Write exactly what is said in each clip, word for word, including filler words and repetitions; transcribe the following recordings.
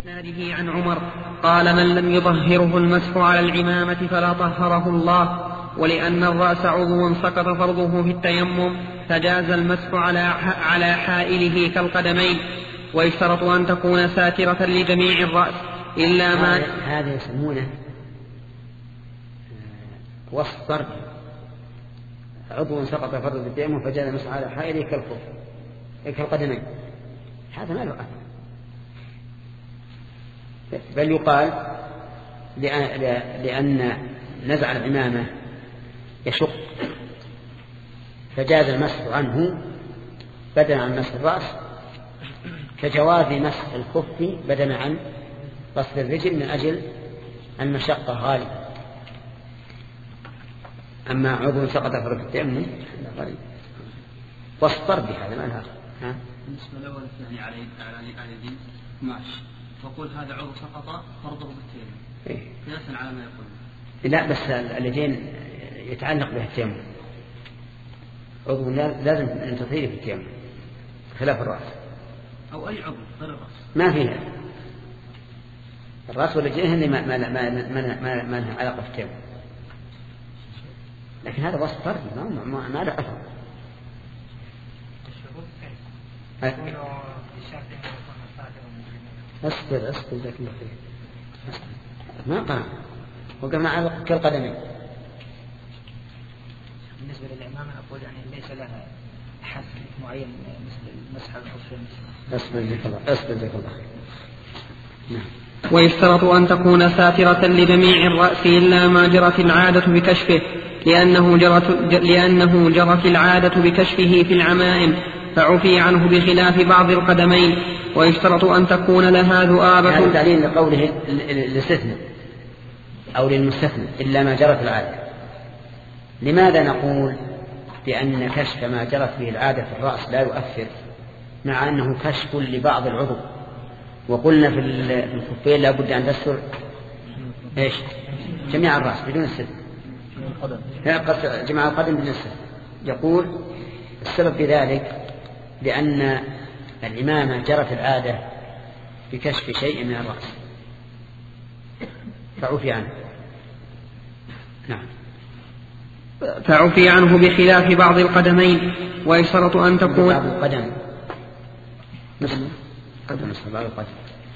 إسناده عن عمر قال: من لم يطهره المسح على العمامة فلا طهره الله. ولأن الرأس عضو سقط فرضه في التيمم فجاز المسح على على حائله كالقدمين، ويشترط أن تكون ساترة لجميع الرأس إلا ما هذا يسمونه وصف فرض، عضو سقط فرضه في التيمم فجاز المسح على حائله كالخف كالقدمين، هذا ما له أثر، بل يقال لأن نزع العمامة يشق فجاز المسح عنه بدلا عن مسح الرأس، كجواز مسح الخف بدلا عن غسل الرجل من أجل المشقة غالبا. أما عضو سقط فرض التيمم واصطر بهذا ما لها. بالنسبة لأول الثاني على على اليدين ماشي، فقول هذا عضو سقط فرضه بالتيمم قياسا على ما يقول. لا بس اليدين يتعلق به التيمم، عضو لازم أن تطهيره في التيمم خلاف الرأس أو أي عضو غير الرأس ما فيها. الرأس والرجلين هن ما ما ما ما ما, ما لها علاقة في التيمم، لكن هذا وصف فردي ما ما ما له أثر. أصبر أصبر ذاك الله خير ما قام وقفنا على كالقدمين. بالنسبة للإمامة أقول يعني ليس لها حد معين مثل المسح على الخفين. أصبر ذاك الله أصبر ذاك الله خير. نعم. ويشترط أن تكون ساترة لجميع الرأس إلا ما جرت العادة بكشفه، لأنه جرت, لأنه جرت العادة بكشفه في العمائم فعفي عنه بخلاف بعض القدمين. ويشترط أن تكون لها ذؤابة. هذا تعليل لقوله للاستثناء أو للمستثنى إلا ما جرت العادة. لماذا نقول بأن كشف ما جرت به العادة في الرأس لا يؤثر مع أنه كشف لبعض العضو؟ وقلنا في الخفين لا بد أن تستر إيش جميع الرأس بدون الستر، جميع القدم بدون الستر. يقول السبب في ذلك لأن الإمامة جرت العادة بكشف شيء من الرأس فعفي عنه. نعم. فعفي عنه بخلاف بعض القدمين. ويشترط أن تكون بعض القدم مثل قدم بعض القدم.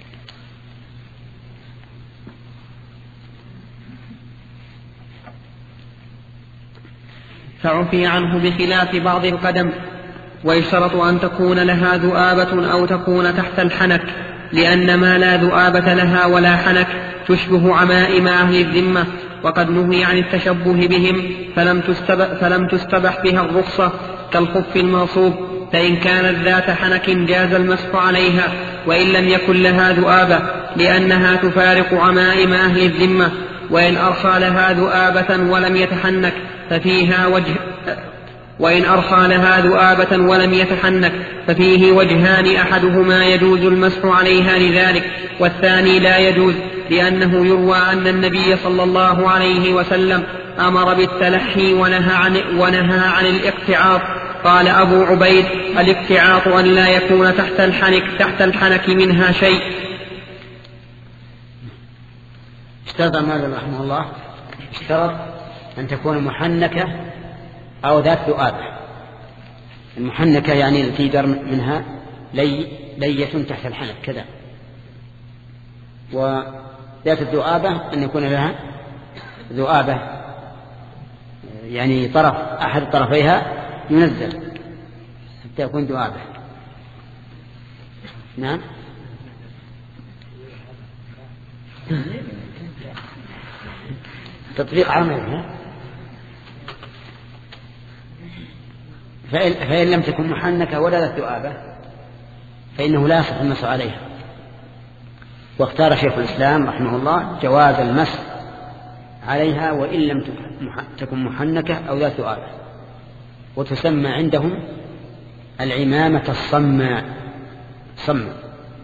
فعفي عنه بخلاف بعض القدم. ويشترط أن تكون لها ذؤابة أو تكون تحت الحنك، لأن ما لا ذؤابة لها ولا حنك تشبه عمائم أهل الذمة، وقد نهي عن التشبه بهم فلم تستبح, فلم تستبح بها الرخصة كالخف المنصوب، فإن كانت ذات حنك جاز المسح عليها وإن لم يكن لها ذؤابة، لأنها تفارق عمائم أهل الذمة. وإن أرخى لها ذؤابة ولم يتحنك ففيها وجه وإن أرخى لها ذؤابة ولم يتحنك ففيه وجهان، أحدهما يجوز المسح عليها لذلك والثاني لا يجوز، لأنه يروى أن النبي صلى الله عليه وسلم أمر بالتلحي ونهى عن, ونهى عن الاقتعاط. قال أبو عبيد: الاقتعاط أن لا يكون تحت الحنك, تحت الحنك منها شيء. اشترط مالك رحمه الله اشترط أن تكون محنكة أو ذات ذؤابة. المحنكة يعني التي در منها لي لية تحت الحنك كذا، وذات الذؤابة أن يكون لها ذؤابة يعني طرف أحد طرفيها ينزل حتى يكون ذؤابة. نعم. تطبيق عملي. فإن, فإن لم تكن محنكة ولا ذات ذؤابة فإنه لا يصح المسح عليها. واختار شيخ الإسلام رحمه الله جواز المسح عليها وإن لم تكن محنكة أو ذات ذؤابة، وتسمى عندهم العمامة الصماء صماء.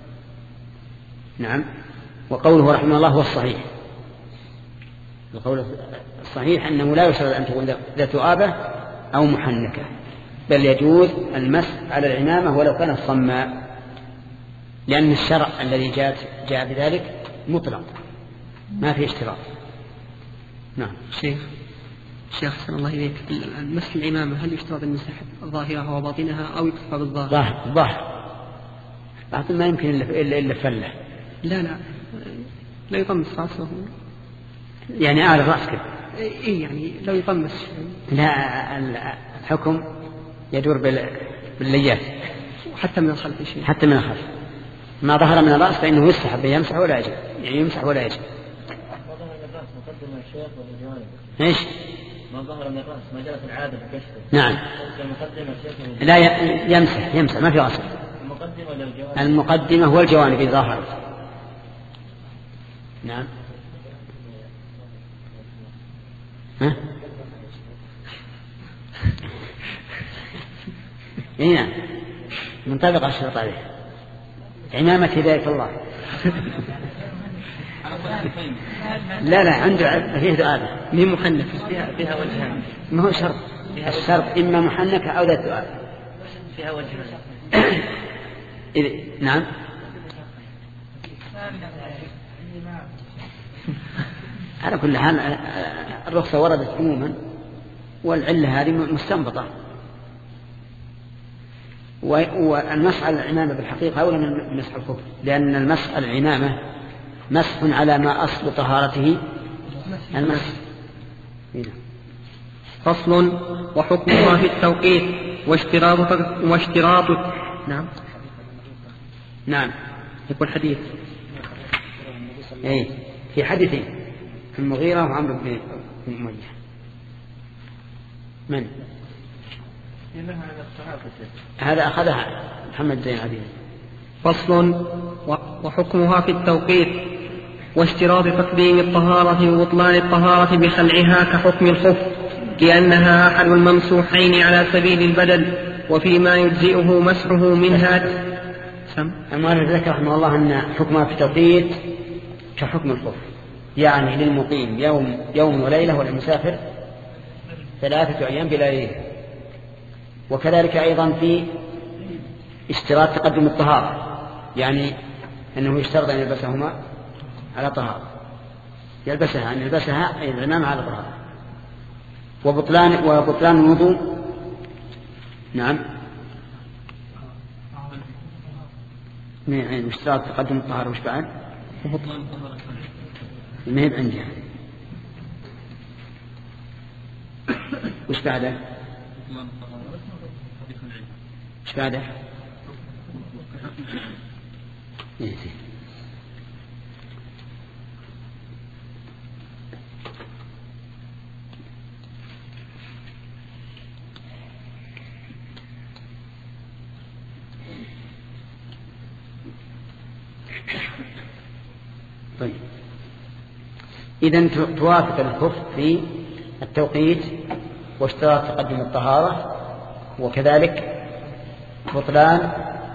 نعم. وقوله رحمه الله هو الصحيح. القول الصحيح أنه لا يشترط أن تكون ذات ذؤابة أو محنكة، بل يجوز المسح على العمامة ولو كانت صماء. لأن الشرع الذي جاء جاء بذلك مطلق ما في اشتراط. نعم. شيخ شيخ أحسن الله إليك، مسح العمامة هل يشترط أن يمسح ظاهرها وباطنها أو يكتفى بالظاهر؟ ظاهر ظاهر باطن ما يمكن إلا إلا, إلا فله. لا لا لا يطمس رأسه يعني أعلى الرأس كده. إيه يعني لو يطمس. لا الحكم يدور بالليات حتى من الخلف شيء. حتى من الخلف ما ظهر من الرأس فإنه يستحب يمسح ولا يجب، يعني يمسح ولا يجب. ما ظهر من الرأس مقدم الشيخ ولا جوانب؟ إيش؟ ما ظهر من الرأس ما جرت العادة بكشفه. نعم. مقدم الشيخ لا يمسح يمسح ما في أصل. المقدمة ولا الجوانب؟ المقدمة والجوانب ظاهرة. نعم. ها؟ إيه نعم. منطبق الشرط عليه. عمامة هداية الله. لا لا عنده فيه دعابة مي محنك فيها فيها وجهان. ما هو شرط. الشرط إما محنكة أو ذات دعابة. فيها وجهان. نعم. على كل حال الرخصة وردت عموما والعلة هذه مستنبطة. والمسح على العمامة بالحقيقة أولى من مسح الخف، لأن المسح على العمامة مسح على ما أصل طهارته المسح. فصل. وحكمها في التوقيت واشتراط واشتراط نعم نعم يقول حديث أي في حديثين المغيرة وعمرو بن أمية. من هذا أخذها محمد زين عبيد. فصل. وحكمها في التوقيت واشتراط تقديم الطهارة وبطلان الطهارة بخلعها كحكم الخف، لأنها أحد الممسوحين على سبيل البدل، وفيما يجزئه مسحه منها. المؤلف ذكر رحمه الله أن حكمها في التوقيت كحكم الخف، يعني للمقيم يوم يوم وليلة وللمسافر ثلاثة أيام بلا ليلة. وكذلك أيضا في اشتراط تقدم الطهارة، يعني أنه يشترط أن يلبسهما على طهارة، يلبسها أن يلبسها أي العمامة على طهارة. وبطلان وبطلان الوضوء. نعم. يعني اشتراط تقدم الطهارة وش بعد؟ وبطلان الطهارة ما هي عندي. وش بعده؟ وش بعده؟ طيب إذن توافق الخف في التوقيت واشتراط تقدم الطهارة، وكذلك بطلان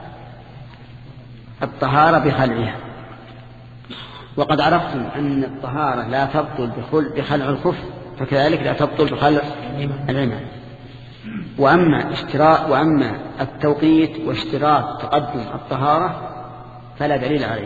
الطهارة بخلعها. وقد عرفتم أن الطهارة لا تبطل بخلع الخف، فكذلك لا تبطل بخلع العمامة. وأما اشتراط وأما التوقيت واشتراط تقدم الطهارة فلا دليل عليه.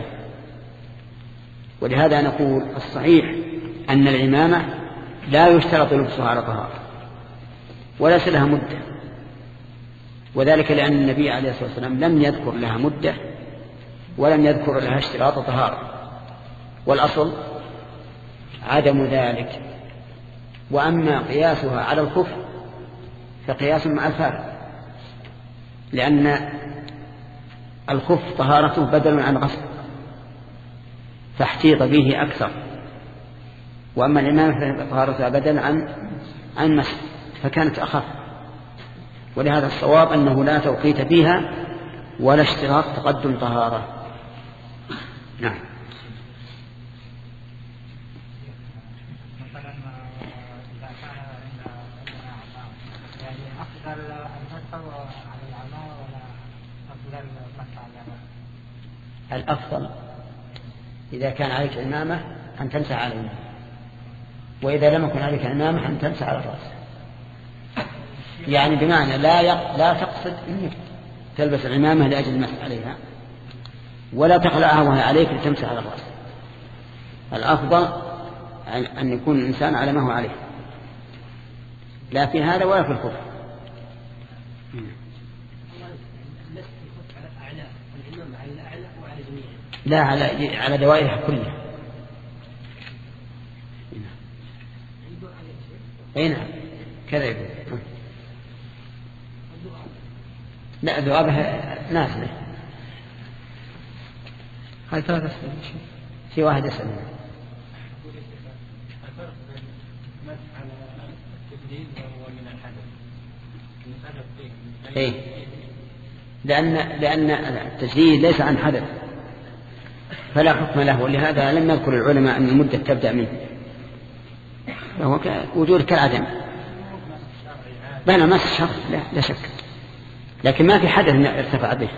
ولهذا نقول الصحيح أن العمامة لا يشترط لبسها على طهارة وليس لها مدة، وذلك لأن النبي عليه الصلاة والسلام لم يذكر لها مدة ولم يذكر لها اشتراط طهارة، والأصل عدم ذلك. وأما قياسها على الخف فقياس مع الفارق، لأن الخف طهارته بدل عن غسل فاحتيط به أكثر، وأما العمامة فطهارتها بدل عن عن مسح فكانت أخف. ولهذا الصواب أنه لا توقيت فيها ولا اشتراط تقدم طهارة. نعم. الأفضل إذا كان عليك عمامة أن تمسح على العمامة، وإذا لم يكن عليك عمامة أن تمسح على الرأس. يعني بمعنى لا يق... لا تقصد أنك تلبس العمامة لأجل المسح عليها، ولا تخلعها وهي عليك لتمسح على الرأس. الأفضل أن يكون الإنسان على ما هو عليه، لا في هذا ولا في الخف. لا على على دوائرها كلها. أي نعم كذا يقول. لا ذؤابها نازلة. هاي ثلاثة أسئلة. في واحد يسأل. إيه؟ لأن لأن التسجيل ليس عن حدث فلا حكم له، ولهذا لم يذكر العلماء أن المدة تبدأ منه، فهو وجود كالعدم. بين مس الشخص لا, لا شك، لكن ما في حدث ارتفع به.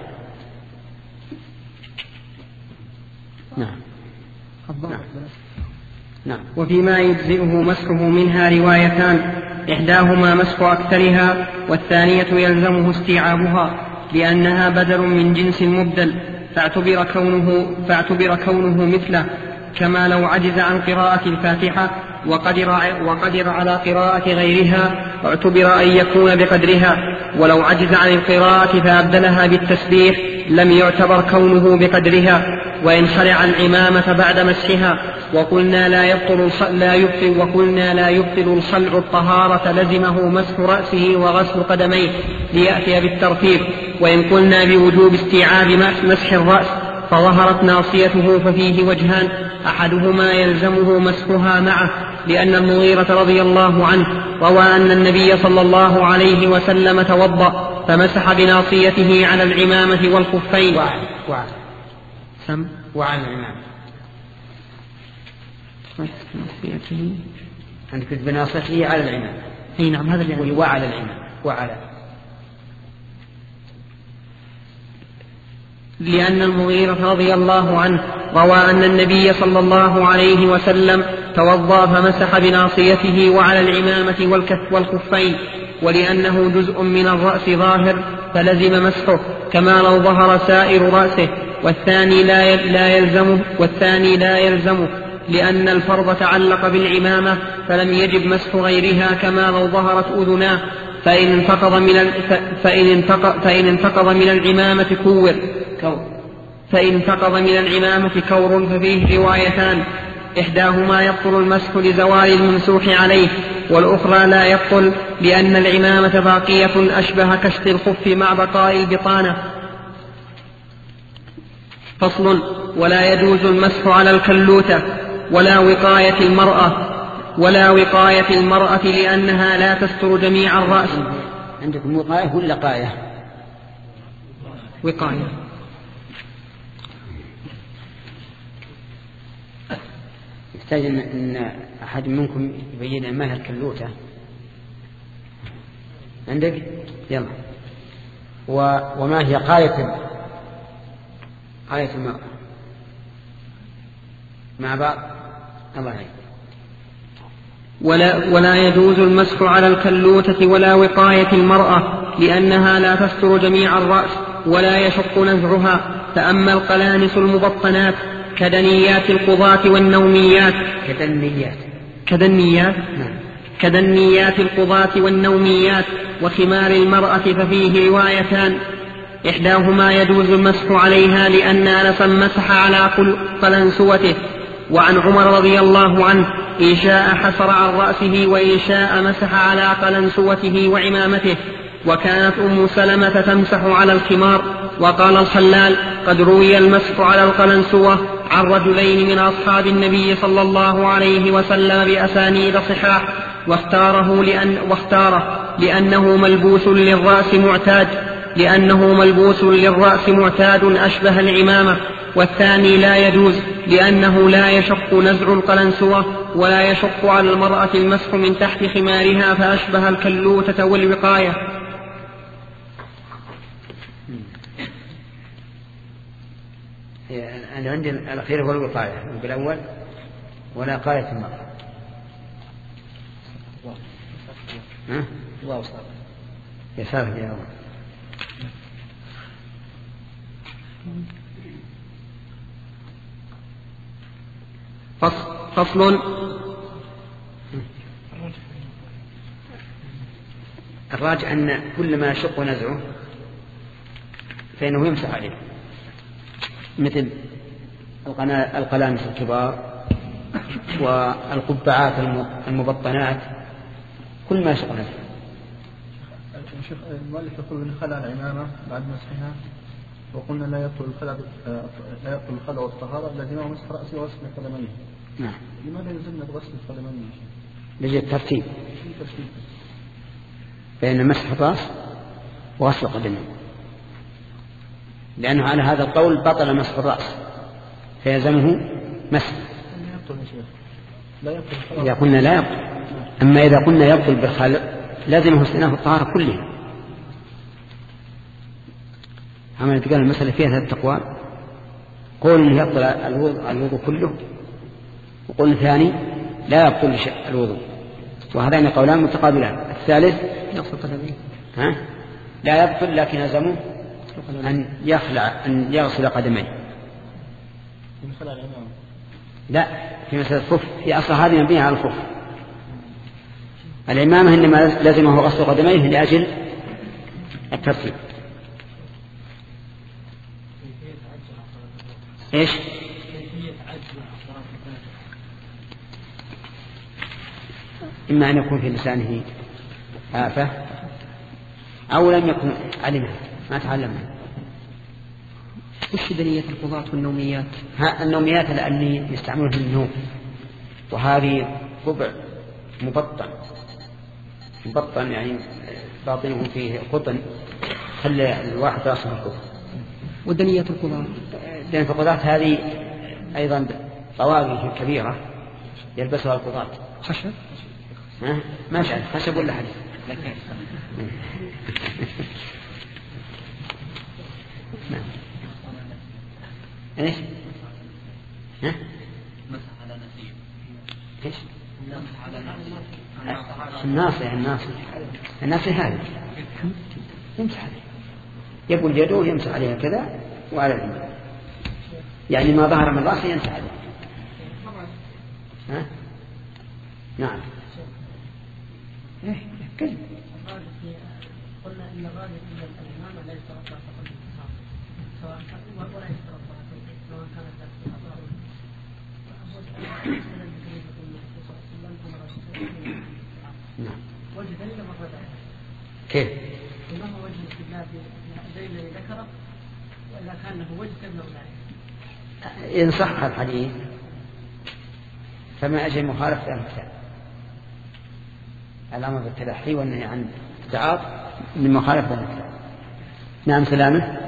نعم. نعم. نعم. وفيما يجزئه مسحه منها روايتان، إحداهما مسح أكثرها والثانية يلزمه استيعابها لأنها بدل من جنس مبدل، فاعتبر كونه, فاعتبر كونه مثله، كما لو عجز عن قراءة الفاتحة وقدر, وقدر على قراءة غيرها اعتبر أن يكون بقدرها، ولو عجز عن القراءة فأبدلها بالتسبيح لم يعتبر كونه بقدرها، وإن خلع العمامة بعد مسحها وقلنا لا يبطل, لا يبطل, وقلنا لا يبطل الخلع الطهارة لزمه مسح رأسه وغسل قدميه ليأتي بالترتيب. وإن قلنا بوجوب استيعاب مسح الرأس فظهرت ناصيته ففيه وجهان، أحدهما يلزمه مسحها معه لأن المغيرة رضي الله عنه روى أن النبي صلى الله عليه وسلم توضأ فمسح بناصيته على العمامة والخفين. وعلى وعلى سم وعلى العمامة. ناصيته عندك بناصيته على العمامة. أي نعم هذا اللي وعلى العمامة وعلى لأن المغيرة رضي الله عنه روى أن النبي صلى الله عليه وسلم توضأ فمسح بناصيته وعلى العمامة والكف والخفين، ولأنه جزء من الرأس ظاهر فلزم مسحه كما لو ظهر سائر رأسه، والثاني لا لا يلزمه والثاني لا يلزمه لأن الفرض تعلق بالعمامة فلم يجب مسح غيرها كما لو ظهرت أذناه، فإن انتقض من فإن انتقض فإن انتقض من العمامة كور فإن انتقض من العمامة كور ففيه روايتان، إحداهما يبطل المسح لزوال الممسوح عليه، والأخرى لا يبطل لأن العمامة باقية أشبه كشف الخف مع بقاء البطانة. فصل. ولا يجوز المسح على الكلوتة ولا وقاية المرأة ولا وقاية المرأة لأنها لا تستر جميع الرأس. عندكم وقاية ولا قاية؟ وقاية. يحتاج أن أحد منكم يبين ما هي الكلوتة. عندك؟ يلا. و... وما هي قاية قاية المرأة مع بعض؟ الله يعين. ولا, ولا يجوز المسح على الكلوتة ولا وقاية المرأة لأنها لا تستر جميع الرأس ولا يشق نزعها، فأما القلانس المبطنات كدنيات القضاة والنوميات كدنيات كدنيات نعم. كدنيات القضاة والنوميات وخمار المرأة ففيه روايتان، إحداهما يجوز المسح عليها لأن أنسا مسح على قلنسوته، وعن عمر رضي الله عنه إن شاء حسر عن رأسه وإن شاء مسح على قلنسوته وعمامته. وكانت أم سلمة تمسح على الخمار. وقال الخلال قد روي المسح على القلنسوة عن رجلين من أصحاب النبي صلى الله عليه وسلم بأسانيد صحاح، واختاره لأن واختاره لأنه ملبوس للرأس معتاد لأنه ملبوس للرأس معتاد أشبه العمامة، والثاني لا يجوز لأنه لا يشق نزع القلنسوة ولا يشق على المرأة المسح من تحت خمارها فأشبه الكلوتة والوقاية. أنا عندي الأخير هو الوقاية بالأول ولا قاية المرأة. ها؟ واو صار. يا ساتر يا الله. فصل. الراجع أن كل ما يشق نزعه فإنه يمسح عليه، مثل القلامس الكبار والقبعات المبطنات، كل ما يشق نزعه. الشيخ المؤلف يقول إن خلع العمامة بعد مسحها، وقلنا لا يبطل الخلع لا يبطل الخلع والطهارة لازمه مسح رأسه وغسل قدميه. نعم. لماذا يلزمنا بغسل القدمين؟ لجل الترتيب بين مسح الرأس وغسل القدمين، لأنه على هذا القول بطل مسح الرأس فيلزمه مسح. إذا قلنا لا يبطل، أما إذا قلنا يبطل بالخلع لازمه استئناف الطهارة كلها. عمل قال المسألة فيها ثلاث أقوال، قول إنه يبطل الوضوء كله، وقول ثاني لا يبطل الوضوء، وهذان قولان متقابلان. الثالث ها لا يبطل لكن يلزمه أن يخلع أن يغسل قدميه. لا، في مسألة الخف في أصل هذه مبنية على الخف. العمامة إنما لازمه غسل قدميه لأجل الترتيب. إيش؟ إما أن يكون في لسانه آفة أو لم يكن علمها ما تعلمها. وش دنية القضاة والنوميات؟ ها النوميات لأني يستعملون في النوم، وهذه قبع مبطن مبطن يعني باطنه فيه قطن خلي الواحد راسه القطن. ودنية القضاة دنية القضاة هذه أيضا طواقي كبيرة يلبسها القضاة. خشب؟ ها ما شاء خشب ولا حديد. نعم. ايش؟ ها؟ مسح على نسيب. ايش؟ مسح على نسيب. الناصية الناصية الناصية هذه يمسح عليها، يقول يده يمسح عليها كذا وعلى اليمين، يعني ما ظهر من رأسه يمسح عليها. ها؟ نعم. ايه كذا. قلنا ان الراجل ان الامام لا يشترط له فقط الاتصال سواء ولا يشترط له سواء كانت نعم. وجه دليل مرة كيف؟ ما هو وجه الاستدلال بالدليل الذي ذكره، واذا كان له وجه تبنى ذلك. إن صح الحديث فما أجل مخالفة الكتاب. الأمر بالتلحي والنهي عن التعاط من مخالفة الكتاب. نعم سلامة.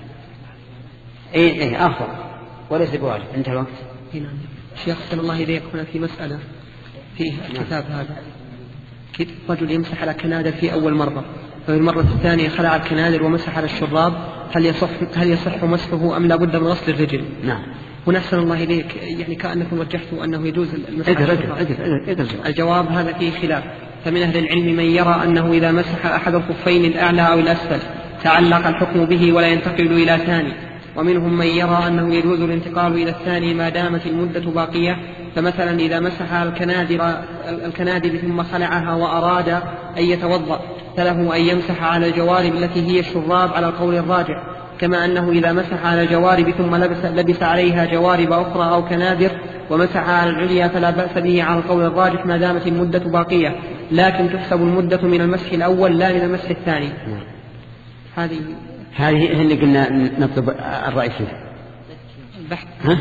إيه إيه أفضل وليس بواجب. انتهى الوقت. نعم. شيخ صلى الله عليه وسلم في مسألة في الكتاب هذا، رجل يمسح على كنادر في أول مرة، ففي المرة الثانية خلع الكنادر ومسح على الشراب، هل يصح هل يصح مسحه أم لا بد من غسل الرجل؟ نعم. هنا أحسن الله إليك، يعني كأنكم وجهتوا أنه يجوز المسح على الشراب. الجواب هذا فيه خلاف، فمن أهل العلم من يرى أنه إذا مسح أحد الخفين الأعلى أو الأسفل تعلق الحكم به ولا ينتقل إلى ثاني، ومنهم من يرى أنه يجوز الانتقال إلى الثاني ما دامت المدة باقية. فمثلا إذا مسح الكنادر, الكنادر ثم خلعها وأراد أن يتوضأ فله أن يمسح على الجوارب التي هي الشراب على القول الراجع، كما أنه إذا مسح على الجوارب ثم لبس, لبس عليها جوارب أخرى أو كنادر ومسح على العليا فلا بأس به على القول الراجح ما دامت المدة باقية، لكن تحسب المدة من المسح الأول لا من المسح الثاني. هذه هذه هي اللي قلنا نطلب الرأي فيها. البحث. ها؟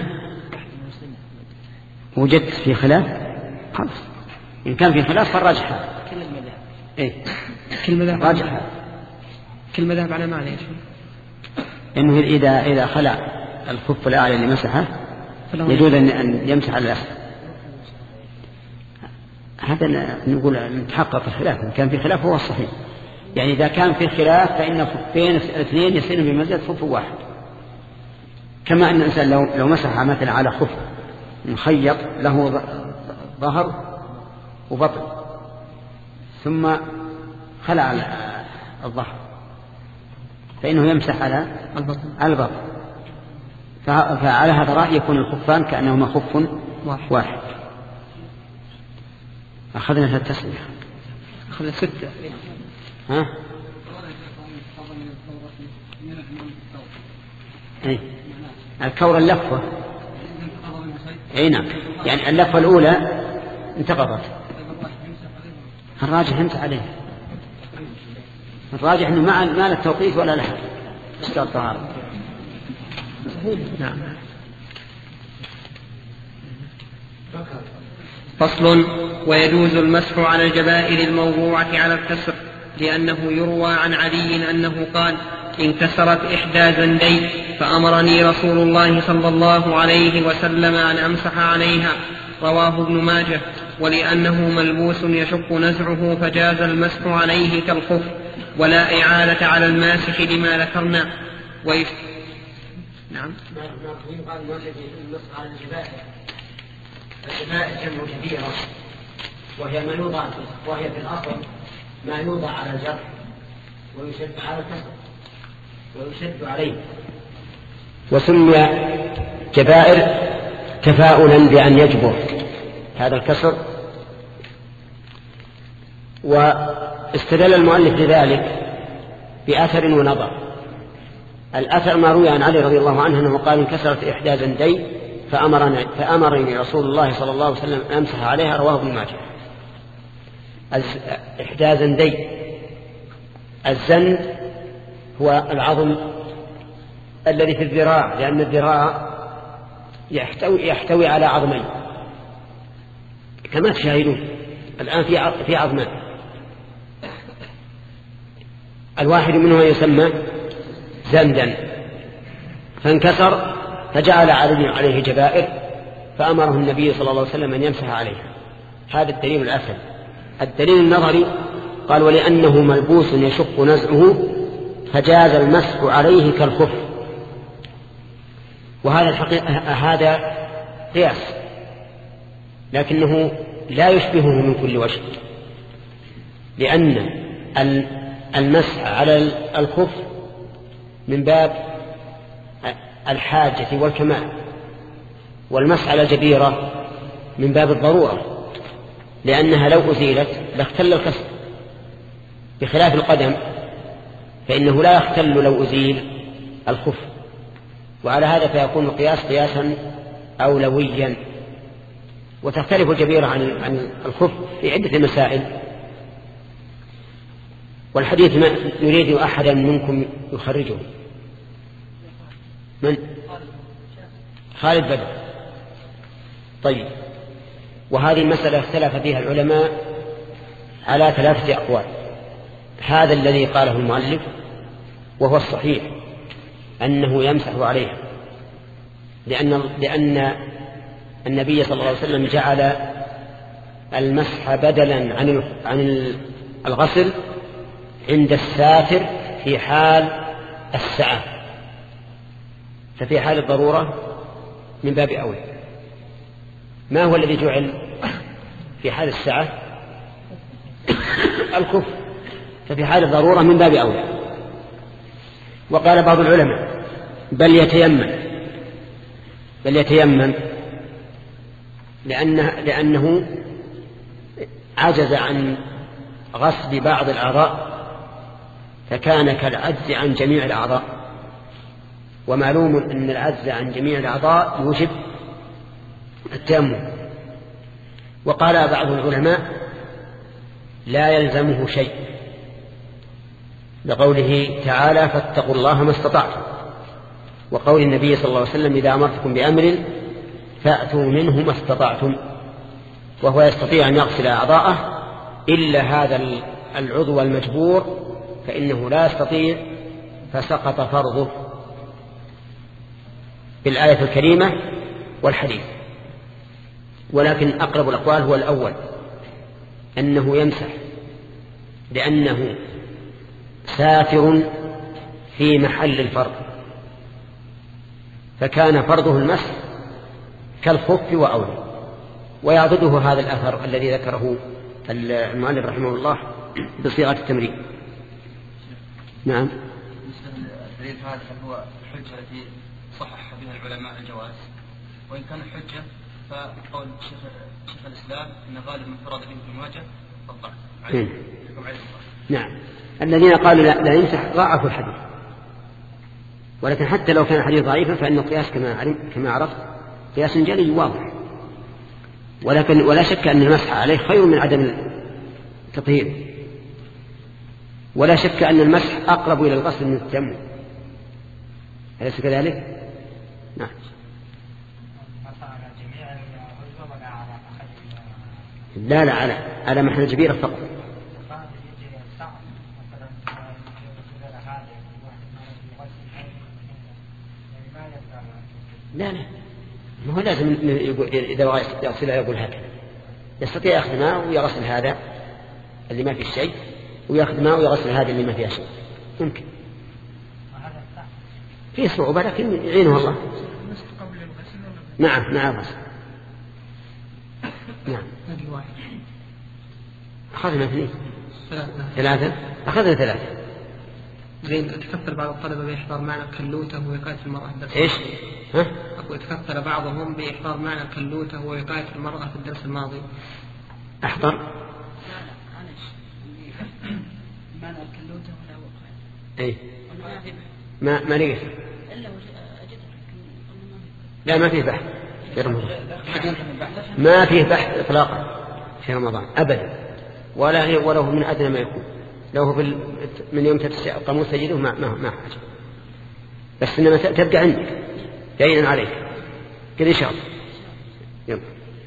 وجدت في خلاف خلاص، إن كان في خلاف فالراجح هذا. كل المذاهب. إيه. كل المذاهب. راجح هذا. كل المذاهب على معنى إيش؟ إنه إذا إذا خلع الخف الأعلى اللي مسحه يجوز أن يمسح على الأسفل. هذا نقول نتحقق الخلاف، إن كان في خلاف هو الصحيح. يعني إذا كان في خلاف فإن خفين اثنين يصيرون بمنزلة خف واحد، كما أن الإنسان لو لو مسح مثلا على خف مخيط له ظهر وبطن ثم خلع الظهر فإنه يمسح على البطن. فعلى هذا الرأي يكون الخفان كأنهما خف واحد, واحد. أخذنا ثلاث تسمية. أخذنا ستة. ها؟ أي الكورة اللفة. أي نعم، يعني اللفة الأولى انتقضت. الراجح يمسح عليه. الراجح أنه ما ما له توقيت ولا له اشتراط طهارة. نعم. فصل. ويجوز المسح على الجبائر الموضوعة على الكسر، لأنه يروى عن علي أنه قال: انكسرت إحدى زندي فأمرني رسول الله صلى الله عليه وسلم أن أمسح عليها. رواه ابن ماجه. ولأنه ملبوس يشق نزعه فجاز المسح عليه كالخف، ولا إعادة على الماسح لما ذكرنا. ويف... نعم. قال المسح على الجبائر. الجبائر جمع كبيرة، وهي ما يوضع وهي في الأصل ما يوضع على الجرح ويشد على الكسر ويشد عليه، وسمي جبائر تفاؤلا بأن يجبر هذا الكسر. واستدل المؤلف لذلك بأثر ونظر. الأثر ما روي عن علي رضي الله عنه أنه قال: انكسرت إحدى زندي فأمرني, فأمرني رسول الله صلى الله عليه وسلم أن أمسح عليها. رواه ابن ماجه. إحدى زندي، الزند هو العظم الذي في الذراع، لأن الذراع يحتوي, يحتوي على عظمين كما تشاهدون الآن في عظمان، الواحد منها يسمى زندا، فانكسر فجعل عليه جبائر فأمره النبي صلى الله عليه وسلم أن يمسح عليها. هذا الدليل الأسد. الدليل النظري قال: ولأنه ملبوس يشق نزعه فجاز المسح عليه كالخف. وهذا الحقيقة هذا قياس، لكنه لا يشبهه من كل وجه، لأن المسح على الخف من باب الحاجة والكمال، والمسح على الجبيرة من باب الضرورة، لأنها لو أزيلت لاختل الكسر، بخلاف القدم فإنه لا يختل لو أزيل الخف. وعلى هذا فيكون القياس قياسا أولويا. وتختلف الجبيرة عن الخف في عدة مسائل، والحديث ما يريد أحدا منكم يخرجه. من؟ خالد بدر. طيب، وهذه المسألة اختلف فيها العلماء على ثلاثة أقوال. هذا الذي قاله المؤلف وهو الصحيح أنه يمسح عليها، لأن, لأن النبي صلى الله عليه وسلم جعل المسح بدلا عن عن الغسل عند السافر في حال السعة، ففي حال الضرورة من باب أولى. ما هو الذي جعل في حال السعة؟ الكف، ففي حال الضرورة من باب أولى. وقال بعض العلماء: بل يتيمم بل يتيمم لأنه, لأنه عجز عن غسل بعض الأعضاء فكان كالعجز عن جميع الأعضاء، ومعلوم أن العجز عن جميع الأعضاء يوجب التيمم. وقال بعض العلماء: لا يلزمه شيء، لقوله تعالى: فاتقوا الله ما استطعتم، وقول النبي صلى الله عليه وسلم: إذا أمرتكم بأمر فأتوا منه ما استطعتم. وهو يستطيع أن يغسل أعضاءه إلا هذا العضو المجبور فإنه لا يستطيع، فسقط فرضه بالآية الكريمة والحديث. ولكن أقرب الأقوال هو الأول، أنه يمسح، لأنه ساتر في محل الفرض، فكان فرضه المسح كالخف وأولى. ويعضده هذا الأثر الذي ذكره المؤلف رحمه الله بصيغة التمرين. نعم. الدليل هذا هو الحجة التي صحح بها العلماء الجواز، وإن كان الحجة فقول شيخ شيخ الإسلام أن غالب من فرض به في المواجهة فالضعف. نعم. الذين قالوا لا, لا يمسح ضاعفوا الحديث، ولكن حتى لو كان الحديث ضعيفا فإنه قياس كما كما عرفت قياس جلي واضح، ولكن ولا شك أن المسح عليه خير من عدم التطهير، ولا شك أن المسح أقرب إلى الغسل من التيمم، أليس كذلك؟ نعم. لا لا على على محل الجبيرة فقط. لا لا ما هو لازم يقول إذا يغسلها يقول هكذا، يستطيع يأخذ ماء ويغسل هذا اللي ما فيه شيء، ويأخذ ماء ويغسل هذا اللي ما فيه شيء، ممكن. فيه صعوبة لكن يعينه الله. نعم نعم غسل. نعم. أخذنا اثنين ثلاثة أخذنا ثلاثة. زين تكثر بعض الطلبة بإحضار معنى الكلوتة ووقاية المرأة في الدرس. إيش؟ ها؟ أقول تكثر بعضهم بإحضار معنى الكلوتة ووقاية المرأة في الدرس الماضي. أحضر؟ معنى الكلوتة ولا وقاية. إيه. ما ما لقيت. لا ما فيه بحث في رمضان. ما فيه بحث إطلاقا في رمضان أبدا، ولا هي ولا هو من أدنى ما يكون. لو هو من يوم قاموس تجده ما ما ما حاجة، بس إنما تبقى عندك دينا عليك كذا شرط. يلا.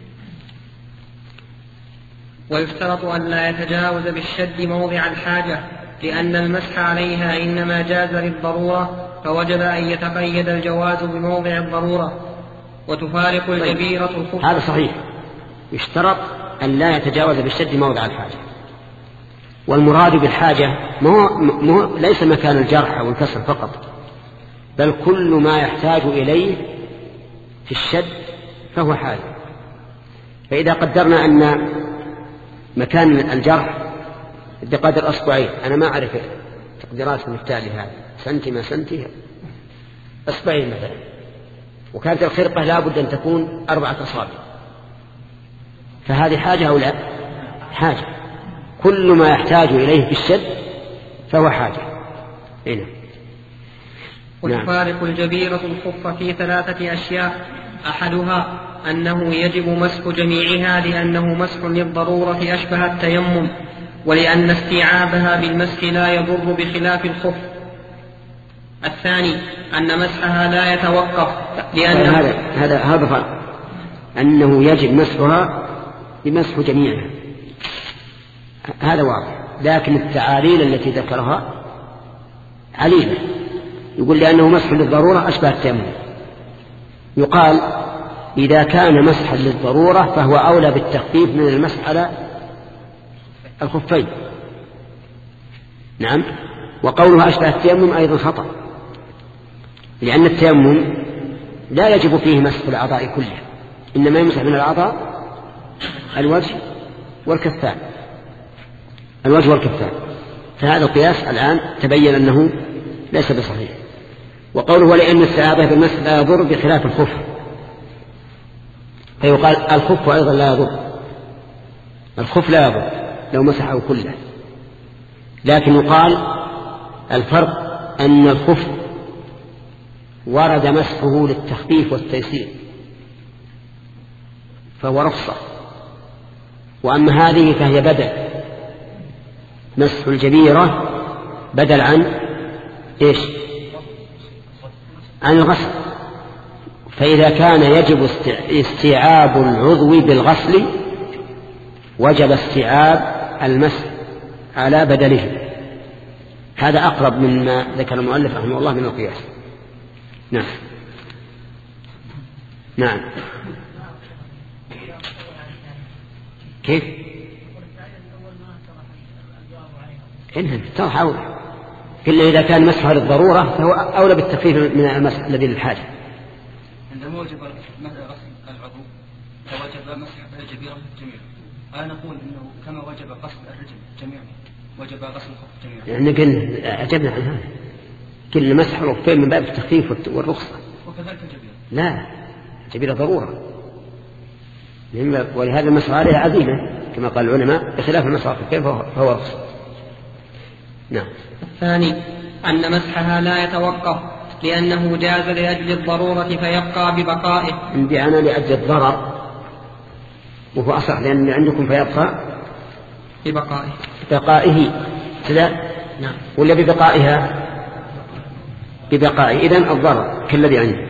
ويشترط أن لا يتجاوز بالشد موضع الحاجة، لأن المسح عليها إنما جاز للضرورة، فوجب أن يتقيد الجواز بموضع الضرورة. وتفارق الجبيرة الخف. هذا صحيح، يشترط أن لا يتجاوز بالشد موضع الحاجة، والمراد بالحاجة مو مو ليس مكان الجرح أو الكسر فقط، بل كل ما يحتاج إليه في الشد فهو حاجة. فإذا قدرنا أن مكان الجرح بقدر أصبعين، أنا ما أعرف تقديرات المفتاح لهذا، سنتي ما سنتي، أصبعين مثلا، وكانت الخرقة لابد أن تكون أربعة أصابع، فهذه حاجة أو لا؟ حاجة. كل ما يحتاج إليه في الشد فهو حاجة. هنا. وتفارق الجبيرة الخف في ثلاثة أشياء: أحدها أنه يجب مسح جميعها لأنه مسح للضرورة أشبه التيمم، ولأن استيعابها بالمسح لا يضر بخلاف الخف. الثاني أن مسحها لا يتوقف لأن هذا هذا هذا فرق، أنه يجب مسحها بمسح جميعها، هذا واضح. لكن التعاليل التي ذكرها عليلة، يقول لأنه مسح للضرورة أشبه التيمم. يقال إذا كان مسحا للضرورة فهو أولى بالتخفيف من المسح على الخفين. نعم. وقولها أشبه التيمم أيضا خطأ، لأن التيمم لا يجب فيه مسح الأعضاء كلها، إنما يمسح من الأعضاء الوجه والكفان، الوجه والكفان. فهذا القياس الآن تبين أنه ليس بصحيح. وقوله ولأن استعاذة بالمسح لا يضر بخلاف الخف، فيقال الخف أيضا لا يضر، الخف لا يضر لو مسحه كله. لكن يقال الفرق أن الخف ورد مسحه للتخفيف والتيسير فهو رخصة، وأما هذه فهي بدل، مسح الجبيرة بدل عن إيش؟ عن الغسل. فإذا كان يجب استيعاب العضو بالغسل وجب استيعاب المسح على بدله. هذا أقرب مما ذكر المؤلف رحمه الله من القياس. نعم نعم. كيف؟ إنها ترح أولى، إلا إذا كان مسحها للضرورة فهو أولى بالتخفيف من المسح الذي للحاجة. عندما وجب غسل العضو فوجب مسح الجبيرة جميعا. أنا نقول إنه كما وجب غسل الرجل جميعا وجب غسل الخف جميعا. يعني قلنا أجبنا عن هذا، كل مسح الخفين من باب التخفيف والرخصة. وكذلك الجبيرة. لا، الجبيرة ضرورة. ولهذا المسح عليه عزيمة كما قال العلماء، بخلاف المسح على الخفين فهو رخص. نعم. الثاني أن مسحها لا يتوقف لأنه جاز لأجل الضرورة فيبقى ببقائه. عندي أنا لأجل الضرر وهو أصح، لأن عندكم فيبقى ببقائه بقائه كذا. نعم. ولا ببقائها؟ ببقائه. إذن الضرر كالذي عنده.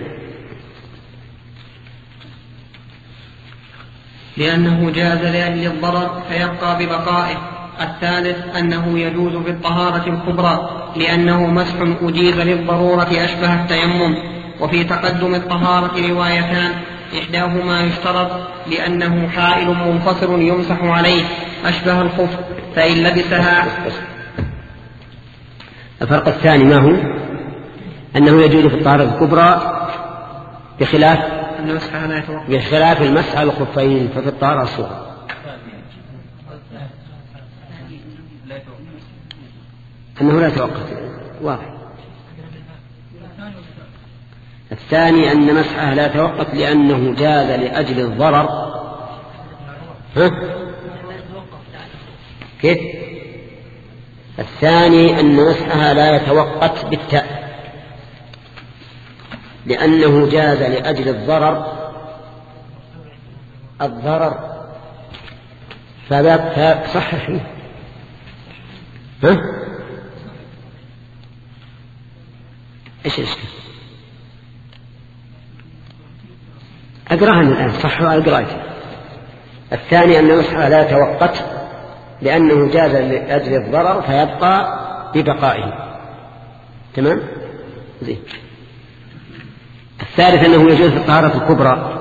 لأنه جاز لأجل الضرر فيبقى ببقائه. الثالث أنه يجوز في الطهارة الكبرى لأنه مسح أجيز للضرورة أشبه التيمم. وفي تقدم الطهارة روايتان، إحداهما يشترط لأنه حائل منفصل يمسح عليه أشبه الخف فإن لبسها. الفرق الثاني ما هو؟ أنه يجوز في الطهارة الكبرى بخلاف أن مسحها لا يتوقف، بخلاف المسح على الخفين ففي الطهارة الصغرى أنه لا يتوقف. واضح. الثاني أن مسحها لا يتوقف لأنه جاز لأجل الضرر. ها؟ كيف؟ الثاني أن مسحها لا يتوقف بالتاء لأنه جاز لأجل الضرر الضرر فباب صححي. ها؟ إيش الإشكال؟ أقرأها الآن صحوا القراءة. الثاني أن مسحها لا يتوقف لأنه جاز لأجل الضرر فيبقى ببقائه. تمام؟ زين. الثالث أنه يجوز في الطهارة الكبرى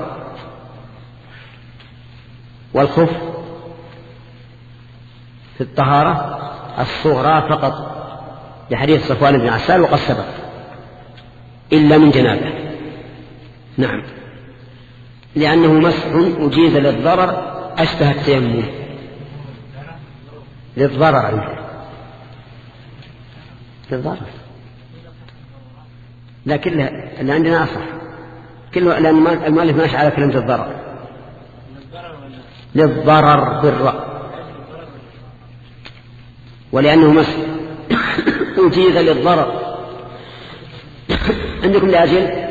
والخف في الطهارة الصغرى فقط لحديث صفوان بن عسال وقد سبق إلا من جنابه. نعم. لأنه مسح أجيز للضرر أشبه التيمم للضرر عنه للضرر لكن اللي عندنا أصح كله لأن المؤلف ماشي على كلمة الضرر للضرر بالراء ولأنه مسح أجيز للضرر. عندكم لأجل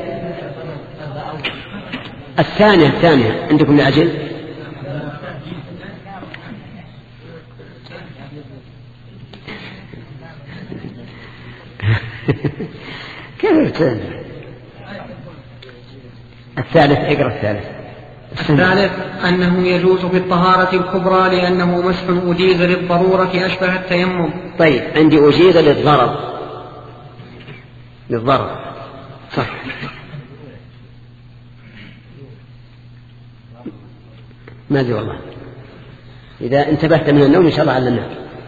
الثانية الثانية عندكم لأجل كيف الثانية؟ الثالث اقرأ الثالث. الثالث أنه يجوز في الطهارة الكبرى لأنه مسح أجيز للضرورة أشبه التيمم. طيب عندي أجيز للضرر للضرر صح. ما أدري والله، إذا انتبهت من النوم إن شاء الله علمناك.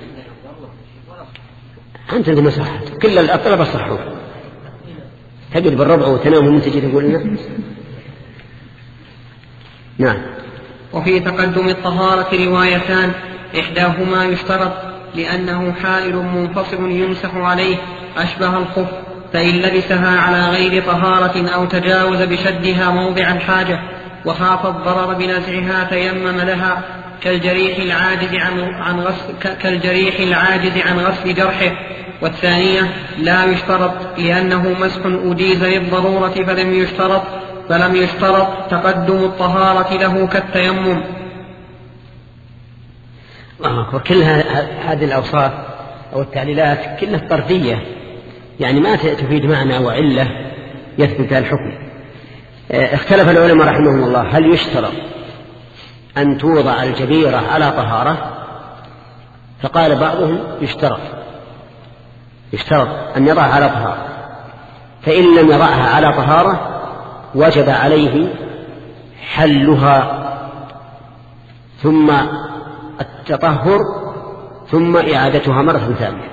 أنت عندما صحت كل الطلبة صحوا تجد بالربع وتنام وانت تجي تقول لنا. نعم. وفي تقدم الطهارة روايتان، إحداهما يشترط لأنه حائل منفصل يمسح عليه أشبه الخف فإن لبسها على غير طهارة أو تجاوز بشدها موضع الحاجة وخاف الضرر بنزعها تيمم لها كالجريح العاجز عن عن غسل كالجريح العاجز عن غسل جرحه. والثانية لا يشترط لأنه مسح أجيز للضرورة فلم يشترط فلم يشترط تقدم الطهارة له كالتيمم. وكل هذه الأوصاف أو التعليلات كلها طردية، يعني ما تفيد معنى وعلة يثبت الحكم. اختلف العلماء رحمهم الله هل يشترط أن توضع الجبيرة على طهارة؟ فقال بعضهم يشترط يشترط أن يضعها على طهارة، فإن لم يضعها على طهارة وجب عليه حلها ثم التطهر ثم إعادتها مرة ثانية.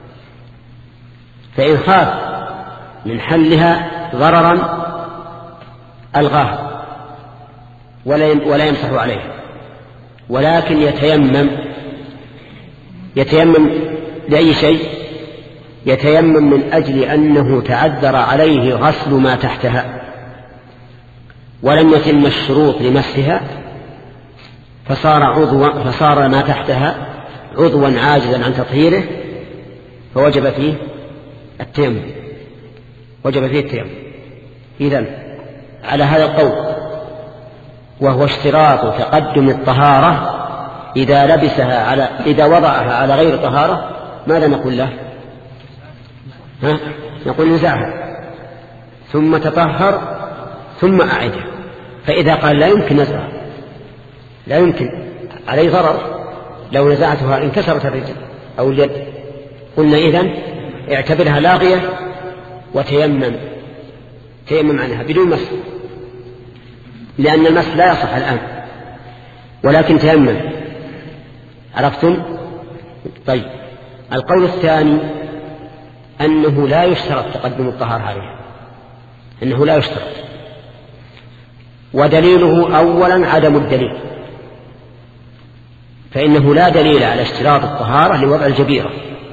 فإن خاف من حلها ضررا ألغاه ولا يمسح عليه، ولكن يتيمم يتيمم لأي شيء؟ يتيمم من أجل أنه تعذر عليه غسل ما تحتها ولم يتم الشروط لمسها فصار عضوا فصار ما تحتها عضوا عاجزا عن تطهيره فوجب فيه التيمم وجب فيه التيمم. إذن على هذا القول وهو اشتراط تقدم الطهارة إذا لبسها على إذا وضعها على غير طهارة ماذا نقول له؟ ها؟ نقول نزعها ثم تطهر ثم أعدها. فإذا قال لا يمكن نزعها لا يمكن عليه ضرر لو نزعتها انكسرت الرجل أو اليد قلنا إذن اعتبرها لاغية وتيمم تيمم عنها بدون مس لأن المس لا يصح الآن ولكن تيمم. عرفتم؟ طيب القول الثاني أنه لا يشترط تقدم الطهارة عليها أنه لا يشترط ودليله أولا عدم الدليل فإنه لا دليل على اشتراط الطهارة لوضع الجبيرة.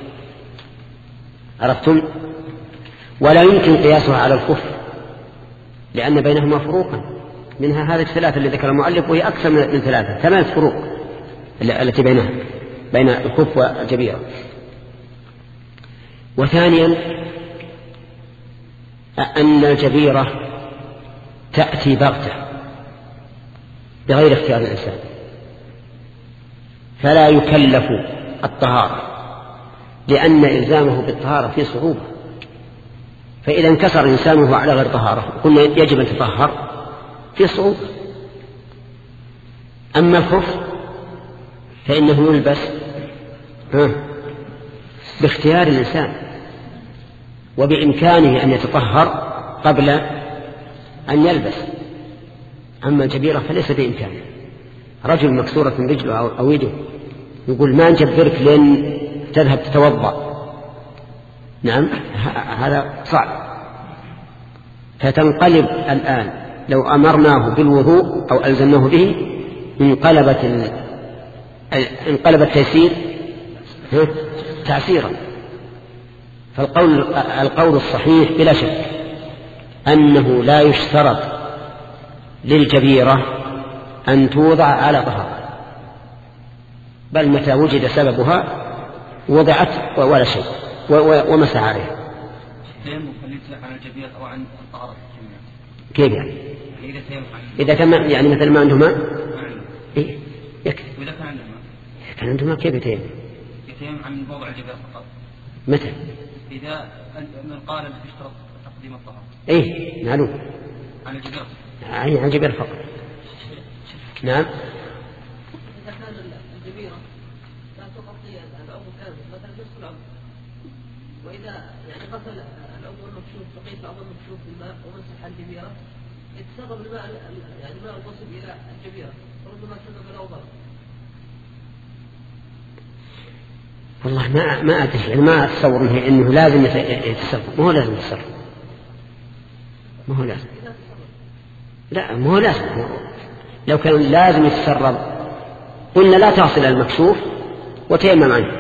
عرفتم؟ ولا يمكن قياسها على الخف لأن بينهما فروقا منها هذه الثلاثة اللي ذكر المؤلف وهي أكثر من ثلاثة ثمانية فروق التي بينها بين الخف والجبيرة. وثانيا أن الجبيرة تأتي بغتة بغير اختيار الإنسان فلا يكلف الطهارة لأن إلزامه بالطهارة فيه صعوبة. فإذا انكسر إنسانه على غير طهارة قلنا يجب أن تطهر فيه صعوبة. أما الخف فإنه يلبس باختيار الإنسان وبإمكانه أن يتطهر قبل أن يلبس. أما الجبيرة فليس بإمكانه. رجل مكسورة من رجله أو يده يقول ما نجبرك لأن تذهب تتوضأ نعم هذا صعب. فتنقلب الآن لو أمرناه بالوضوء أو ألزمناه به انقلبت ال... انقلب التيسير تعسيرا. فالقول القول الصحيح بلا شك أنه لا يشترط للجبيرة أن توضع على طهارة بل متى وجد سببها وضعت ولا شيء ومسح عليها. عن الجبيرة أو عن الطهارة كيف يعني؟ إذا كان يعني مثل ما عنده ماء إيه يكفي. وإذا كان عنده ماء كان عنده ماء كيف يتيمم؟ يتيمم عن موضع الجبيرة فقط. متى؟ إذا من قال يشترط تقديم الطهارة. إيه معلوم. عن الجبيرة. عن الجبيرة فقط. نعم. إذا كان الجبيرة لا تغطي العضو كامل مثلا نصف العضو وإذا يعني غسل العضو المكشوف بقية العضو المكشوف بالماء ومسح الجبيرة يتسرب الماء يعني الماء الغسل إلى الجبيرة ربما سبب الأوضاع. والله ما ما أدري يعني ما أتصور إنه, إنه لازم يتسرب. ما هو لازم يتسرب. ما هو لازم. لا ما هو لازم. لو كان لازم يتسرب قلنا لا تصل المكشوف وتيمم عنه.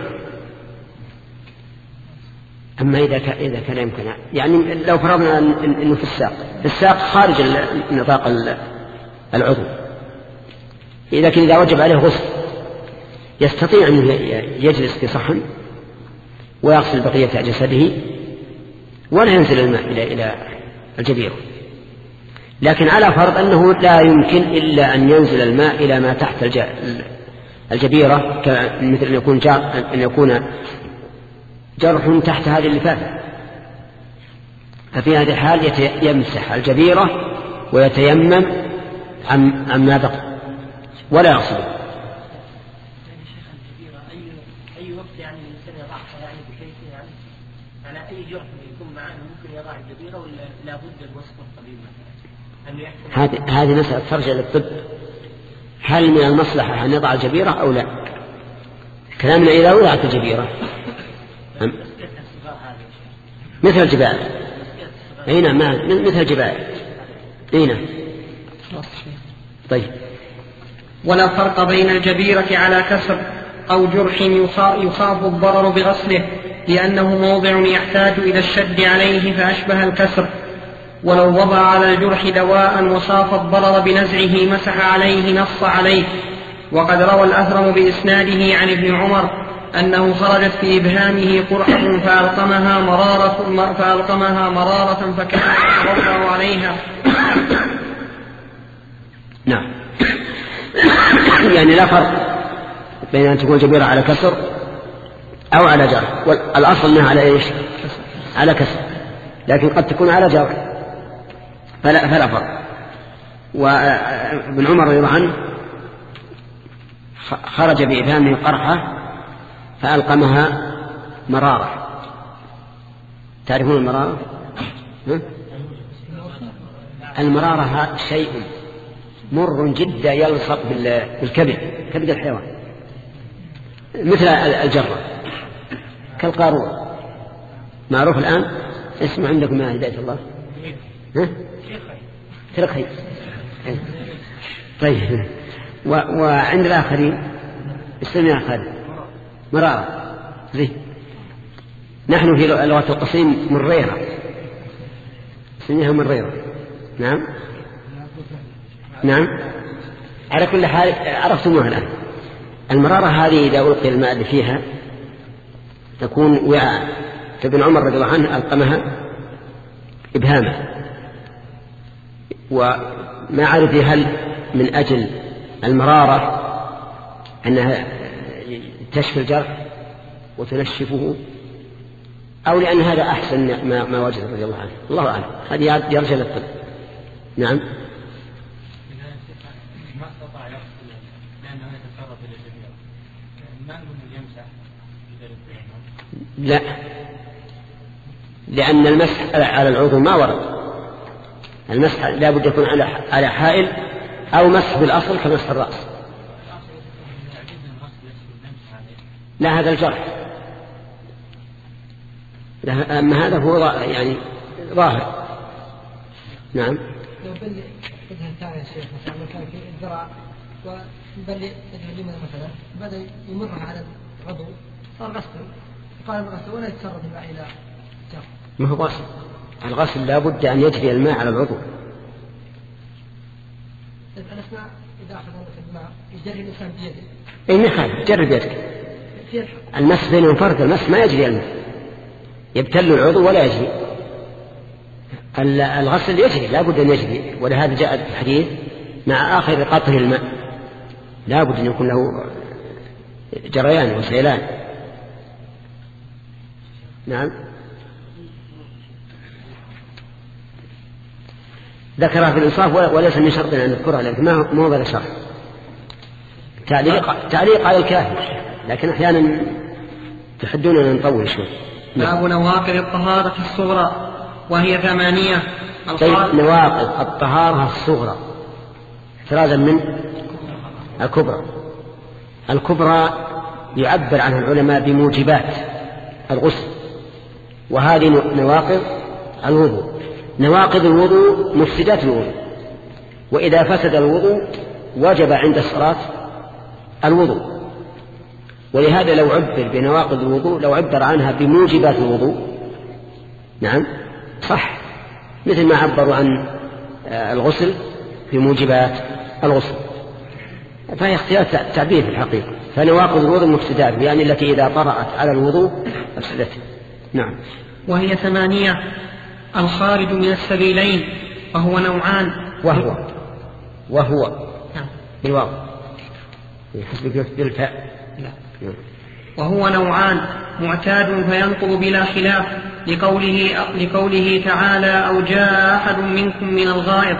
أما إذا كان إذا كان يمكن يعني لو فرضنا إنه في الساق في الساق خارج نطاق العضو إذا كان إذا وجب عليه غسل يستطيع أن يجلس في صحن ويغسل بقية جسده ولا ينزل الماء إلى إلى الجبيرة. لكن على فرض أنه لا يمكن إلا أن ينزل الماء إلى ما تحت الجبيرة مثل أن يكون أن يكون جرح تحت هذه اللفافة ففي هذه الحال يمسح الجبيرة ويتيمم عن عن ما بقي ولا يغسله. أي وقت يعني الإنسان يضعها يعني بحيث يعني على أي جرح يكون معه ممكن يضع الجبيرة ولا لا بد الوصف الطبيب مثلا؟ هذه هذه مسألة ترجع للطب. هل من المصلحة أن يضع الجبيرة أو لا؟ كلامنا إذا وضعت الجبيرة مثل الجبال أي نعم مثل الجبال أي نعم. طيب ولا فرق بين الجبيرة على كسر أو جرح يخاف الضرر بغسله لأنه موضع يحتاج إلى الشد عليه فأشبه الكسر. ولو وضع على الجرح دواء وصاف الضرر بنزعه مسح عليه نص عليه وقد روى الأثرم بإسناده عن ابن عمر أنه خرجت في إبهامه قرحة فألقمها مرارة, فألقمها مرارة فكان يتوضأ عليها. نعم. يعني لا فرق بين أن تكون جبيرة على كسر أو على جرح، والأصل أنها على إيش؟ على كسر، لكن قد تكون على جرح فلا, فلا فرق. وابن عمر رضي الله عنه خرج بإبهامه قرحة فألقمها مرارة. تعرفون المرارة؟ المرارة شيء مر جدا يلصق بالكبد، كبد الحيوان، مثل الجرة كالقارورة، معروف الآن اسمه عندكم ما هداية الله ها؟ ترخي. طيب و... وعند الآخرين اسمها خالد مرارة. زي نحن في لغة القصيم مريرة، اسمها مريرة. نعم نعم. على كل حال عرفتموها الآن. المرارة هذه إذا ألقي الماء اللي فيها تكون وعاء، فابن عمر رضي الله عنه ألقمها إبهامه، وما عرف هل من أجل المرارة أنها تشفي الجرح وتنشفه أو لأن هذا أحسن ما, ما وجد رضي الله عنه، الله أعلم، هذه يرجع للطب. نعم. لا، لأن المسح على العضو ما ورد. المسح لا بد يكون على على حائل أو مسح بالأصل كمسح الرأس. لا، هذا الجرح، أما هذا هو يعني ظاهر. نعم. لو بل بدها الثاني يا شيخ مثلا كان في الذراع وبل يدعو مثلا بدأ يمر على العضو صار غسل، قال الغسل ولا يتصرف الماء إلى جرح. ما هو غسل؟ الغسل لا بد أن يجري الماء على العضو. الأسماء إذا أخذ الماء يجري الإنسان بيده. إيه ما يخالف، جرب بيدك. المس بينهم فرق، المس ما يجري الماء، يبتل العضو ولا يجري. الغسل يجري، لا بد أن يجري، ولهذا جاء في الحديث مع آخر قطر الماء لا بد أن يكون له جريان وسيلان. نعم. ذكرها في الإنصاف وليس من شرط أن نذكرها، لكن ما هو هذا شرط. تعليق تعليق على الكافي، لكن أحيانا تحدون أن نطول شوي. باب نواقض الطهارة الصغرى وهي ثمانية. طيب، نواقض الطهارة الصغرى احترازا من الكبرى. الكبرى يعبر عنها العلماء بموجبات الغسل، وهذه نواقض الوضوء. نواقض الوضوء مفسدات الوضوء، وإذا فسد الوضوء وجب عند الصلاة الوضوء. ولهذا لو عبر بنواقض الوضوء لو عبر عنها بموجبات الوضوء نعم صح، مثل ما عبروا عن الغسل بموجبات الغسل، فهي اختيار تعبير في الحقيقة. فنواقض الوضوء مفسدات، يعني التي إذا طرأت على الوضوء أفسدته. نعم. وهي ثمانية. الخارج من السبيلين وهو نوعان. وهو وهو نعم بالواو يحسب بالفاء. لا. نعم. وهو نوعان معتاد فينقض بلا خلاف لقوله, لقوله تعالى أو جاء أحد منكم من الغائط،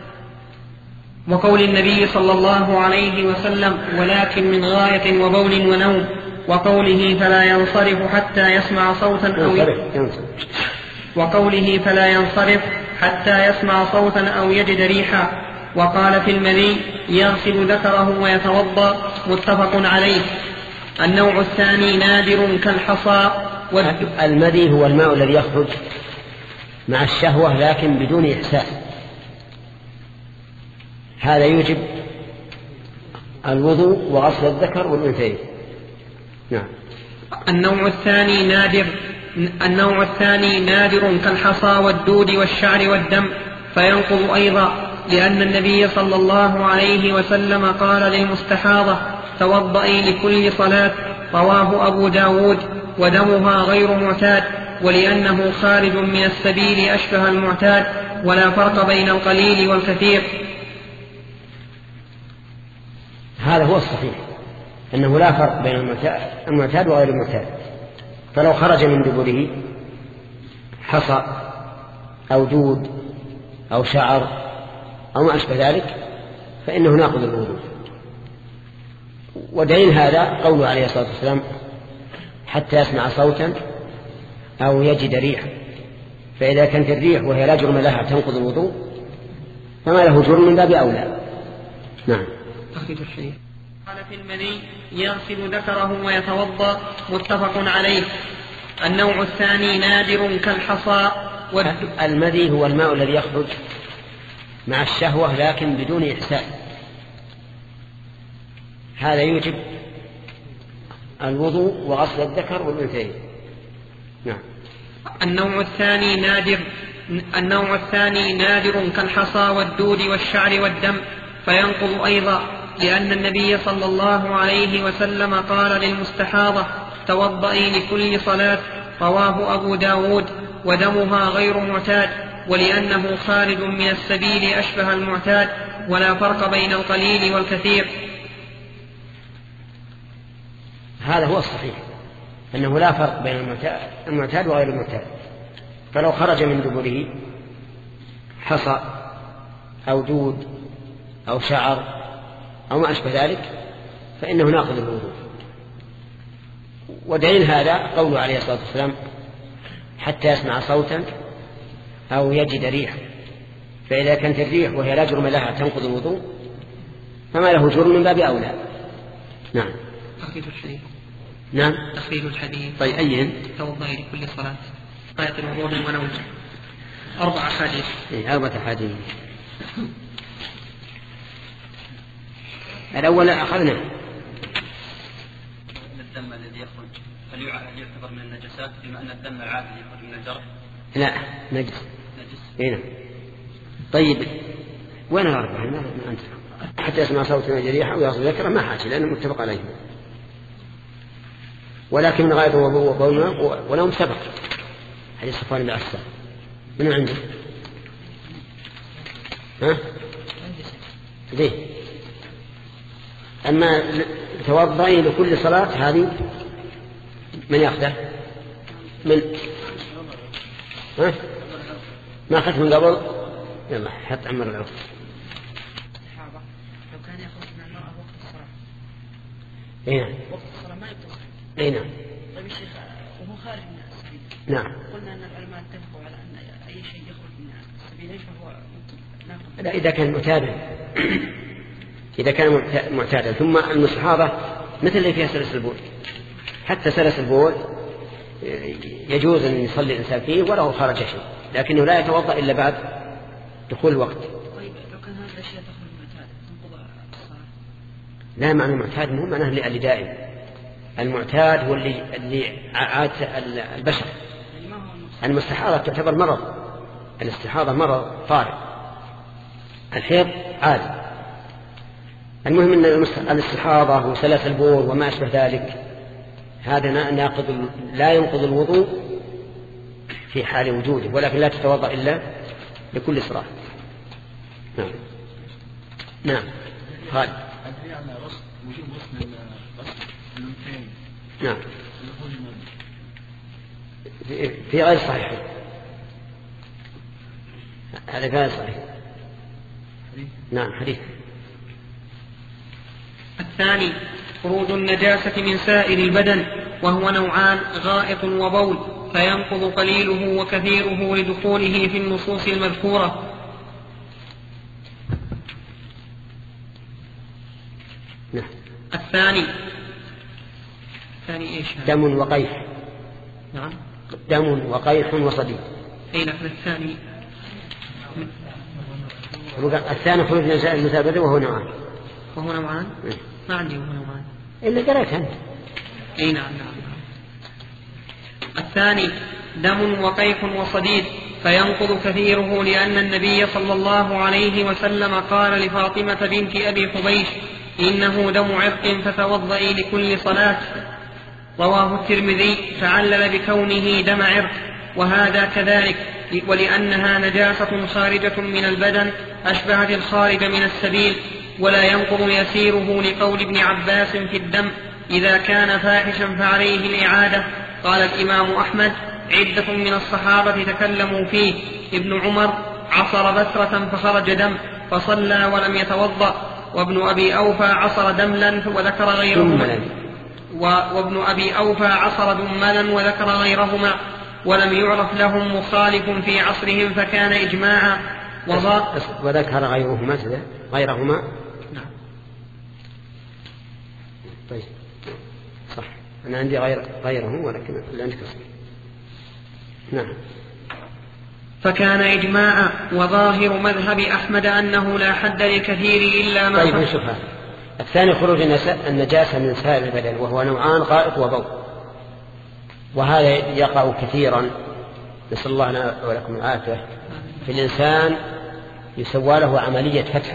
وقول النبي صلى الله عليه وسلم ولكن من غاية وبول ونوم، وقوله فلا ينصرف حتى يسمع صوتا أو ينصرف وقوله فلا ينصرف حتى يسمع صوتا أو يجد ريحا. وقال في المني يغسل ذكره ويتوضأ، متفق عليه. النوع الثاني نادر كالحصى. المذي هو الماء الذي يخرج مع الشهوة لكن بدون إحساس، هذا يوجب الوضوء وغسل الذكر والأنثيين. نعم. النوع الثاني نادر النوع الثاني نادر كالحصى والدود والشعر والدم فينقض أيضا لأن النبي صلى الله عليه وسلم قال للمستحاضة توضئي لكل صلاة، رواه أبو داود، ودمها غير معتاد، ولأنه خارج من السبيل أشبه المعتاد، ولا فرق بين القليل والكثير. هذا هو الصحيح، أنه لا فرق بين المعتاد وغير المعتاد. فلو خرج من دبره حصى أو دود أو شعر أو ما أشبه ذلك فإنه ناقض الوضوء. ودليل هذا قوله عليه الصلاة والسلام حتى يسمع صوتا أو يجد ريحا، فإذا كانت الريح وهي لا جرم لها تنقض الوضوء فما له جرم من باب أولى. نعم. قال في المني يغسل ذكره ويتوضأ، متفق عليه. النوع الثاني نادر كالحصى. المذي هو الماء الذي يخرج مع الشهوة لكن بدون إحسان، هذا يوجب الوضوء وغسل الذكر والأنثيين. نعم. النوع الثاني نادر النوع الثاني نادر كالحصى والدود والشعر والدم، فينقض أيضا، لأن النبي صلى الله عليه وسلم قال للمستحاضة توضئي لكل صلاة، رواه أبو داود، ودمها غير معتاد، ولأنه خارج من السبيل أشبه المعتاد، ولا فرق بين القليل والكثير. هذا هو الصحيح، أنه لا فرق بين المعتاد وغير المعتاد. فلو خرج من دبره حصى أو دود أو شعر أو ما أشبه ذلك فإنه ناقض الوضوء. ودليل هذا قوله عليه الصلاة والسلام حتى يسمع صوتا أو يجد ريحا، فإذا كانت الريح وهي لا جرم لها تنقض الوضوء فما له جرم من باب أولى. نعم. تخريج الحديث. نعم. تخريج الحديث. طيب أين؟ توضئي لكل صلاة، آية الوضوء ونوم. أربع أحاديث. إيه أربعة أحاديث. الأول أخذنا الدم الذي يخرج هل يعتبر من النجسات بما أن الدم العادي يخرج من الجرح؟ لا نجس. نجس. هنا. طيب وين الأربعة؟ ما أنت حتى يسمع صوتنا جريحة ويصل ذكره ما حاجة لأنه متفق عليه، ولكن من غاية الوضوء وبولنا ولهم سبق حديث صفوان بن عفان. من عنده؟ ها؟ ليه؟ أما توضئي لكل صلاة هذه من يأخذه؟ من ها؟ ما أخذت من قبل؟ يلا حط عمر العوف. لو كان يأخذ من المرأة وقت الصلاة. إيه نعم. وقت الصلاة ما يتصل. إيه نعم. طيب يا شيخ وهو خارج من السبيل. نعم. قلنا أن العلماء اتفقوا على أن أي شيء يخرج من السبيلين فهو ناقض. لا إذا كان معتادا إذا كان معتادا. ثم المستحاضة مثل اللي فيها سلس البول، حتى سلس البول يجوز أن يصلي الإنسان فيه وله خرج شيء، لكنه لا يتوضأ إلا بعد دخول الوقت. طيب لو كان هذا الشيء تخرج معتادا تنقض الصلاة؟ لا، معنى المعتاد مو معناه اللي دائم. المعتاد هو اللي اللي عاد البشر. المستحاضة تعتبر مرض، الاستحاضة مرض طارئ، الحيض عادي. المهم أن الاستحاضة وسلس البول وما أشبه ذلك هذا ناقض لا ينقض الوضوء في حال وجوده، ولكن لا تتوضأ إلا لكل صلاة. نعم. نعم. خالد. نعم. في غير صحيح، هذا غير صحيح. نعم حديث. الثاني خروج النجاسة من سائر البدن، وهو نوعان: غائط وبول، فينقض قليله وكثيره لدخوله في النصوص المذكورة. نعم. الثاني الثاني إيش؟ دم وقيح. نعم. دم وقيح وصديد. أي نعم. الثاني الثاني خروج من سائر البدن وهو نوعان. وهو نوعان؟ ما عندي وهو نوعان إلا قرأت أنت. أي نعم. نعم. الثاني دم وقيح وصديد، فينقض كثيره، لأن النبي صلى الله عليه وسلم قال لفاطمة بنت أبي حبيش: إنه دم عرق فتوضئي لكل صلاة. رواه الترمذي، فعلل بكونه دم عرق، وهذا كذلك، ولأنها نجاسة خارجة من البدن أشبهت الخارج من السبيل. ولا ينقض يسيره لقول ابن عباس في الدم: إذا كان فاحشا فعليه الإعادة. قال الإمام أحمد: عدة من الصحابة تكلموا فيه. ابن عمر: عصر بثرة فخرج دم فصلى ولم يتوضأ. وابن أبي أوفى عصر دملا وذكر غيرهما وابن أبي أوفى عصر دملا وذكر غيرهما، ولم يعرف لهم مخالف في عصرهم، فكان إجماعا. وذكر غيرهما غيرهما نعم. طيب صح، أنا عندي غير غيره ولكن لا عندك. نعم. فكان إجماعا. وظاهر مذهب أحمد أنه لا حد للكثير إلا ما. طيب نشوف هذا الثاني: خروج النجاسة من سائر البدن، وهو نوعان: غائط وبول. وهذا يقع كثيرا، نسأل الله لنا ولكم العافية، في الإنسان يسوى له عملية فتح،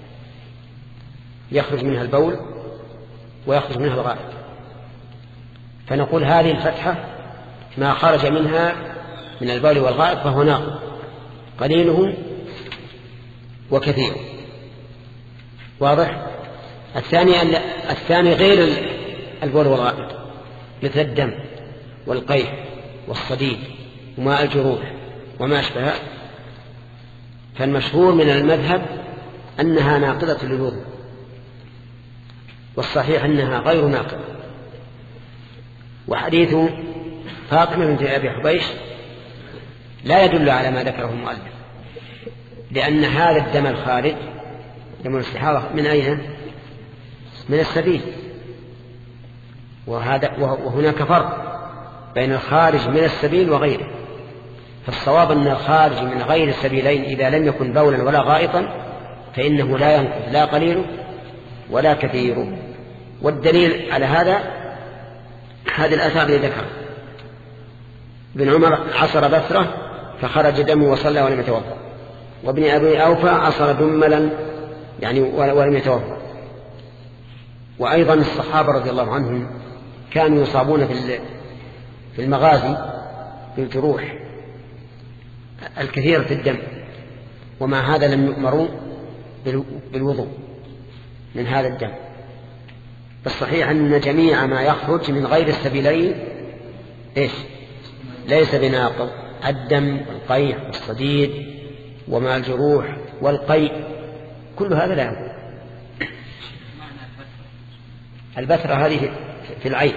يخرج منها البول ويخرج منها الغائط. فنقول هذه الفتحة ما خرج منها من البول والغائط فهو ناقض، قليله وكثيره. واضح؟ الثاني الثاني غير البول والغائط، مثل الدم والقيح والصديد وماء الجروح وما أشبه. فالمشهور من المذهب أنها ناقضة للوضوء، والصحيح أنها غير ناقضة. وحديث فاطمة بنت أبي حبيش لا يدل على ما ذكره المؤلف، لأن هذا الدم الخارج دم الاستحاضة من أين؟ من السبيل. وهذا وهناك فرق بين الخارج من السبيل وغيره. فالصواب أن الخارج من غير السبيلين إذا لم يكن بولا ولا غائطا فإنه لا ينقض لا قليل ولا كثير. والدليل على هذا هذه الآثار التي ذكر ابن عمر: عصر بثرة فخرج دم وصلى ولم يتوضأ. وابن أبي أوفى: عصر دملا يعني ولم يتوضأ. وأيضا الصحابة رضي الله عنهم كانوا يصابون في المغازي بالجروح الكثير في الدم، ومع هذا لم يؤمروا بالوضوء من هذا الدم. فالصحيح أن جميع ما يخرج من غير السبيلين إيش؟ ليس بناقض. الدم والقيح والصديد وماء الجروح والقيء كل هذا لا ينقض. البثرة هذه في العين.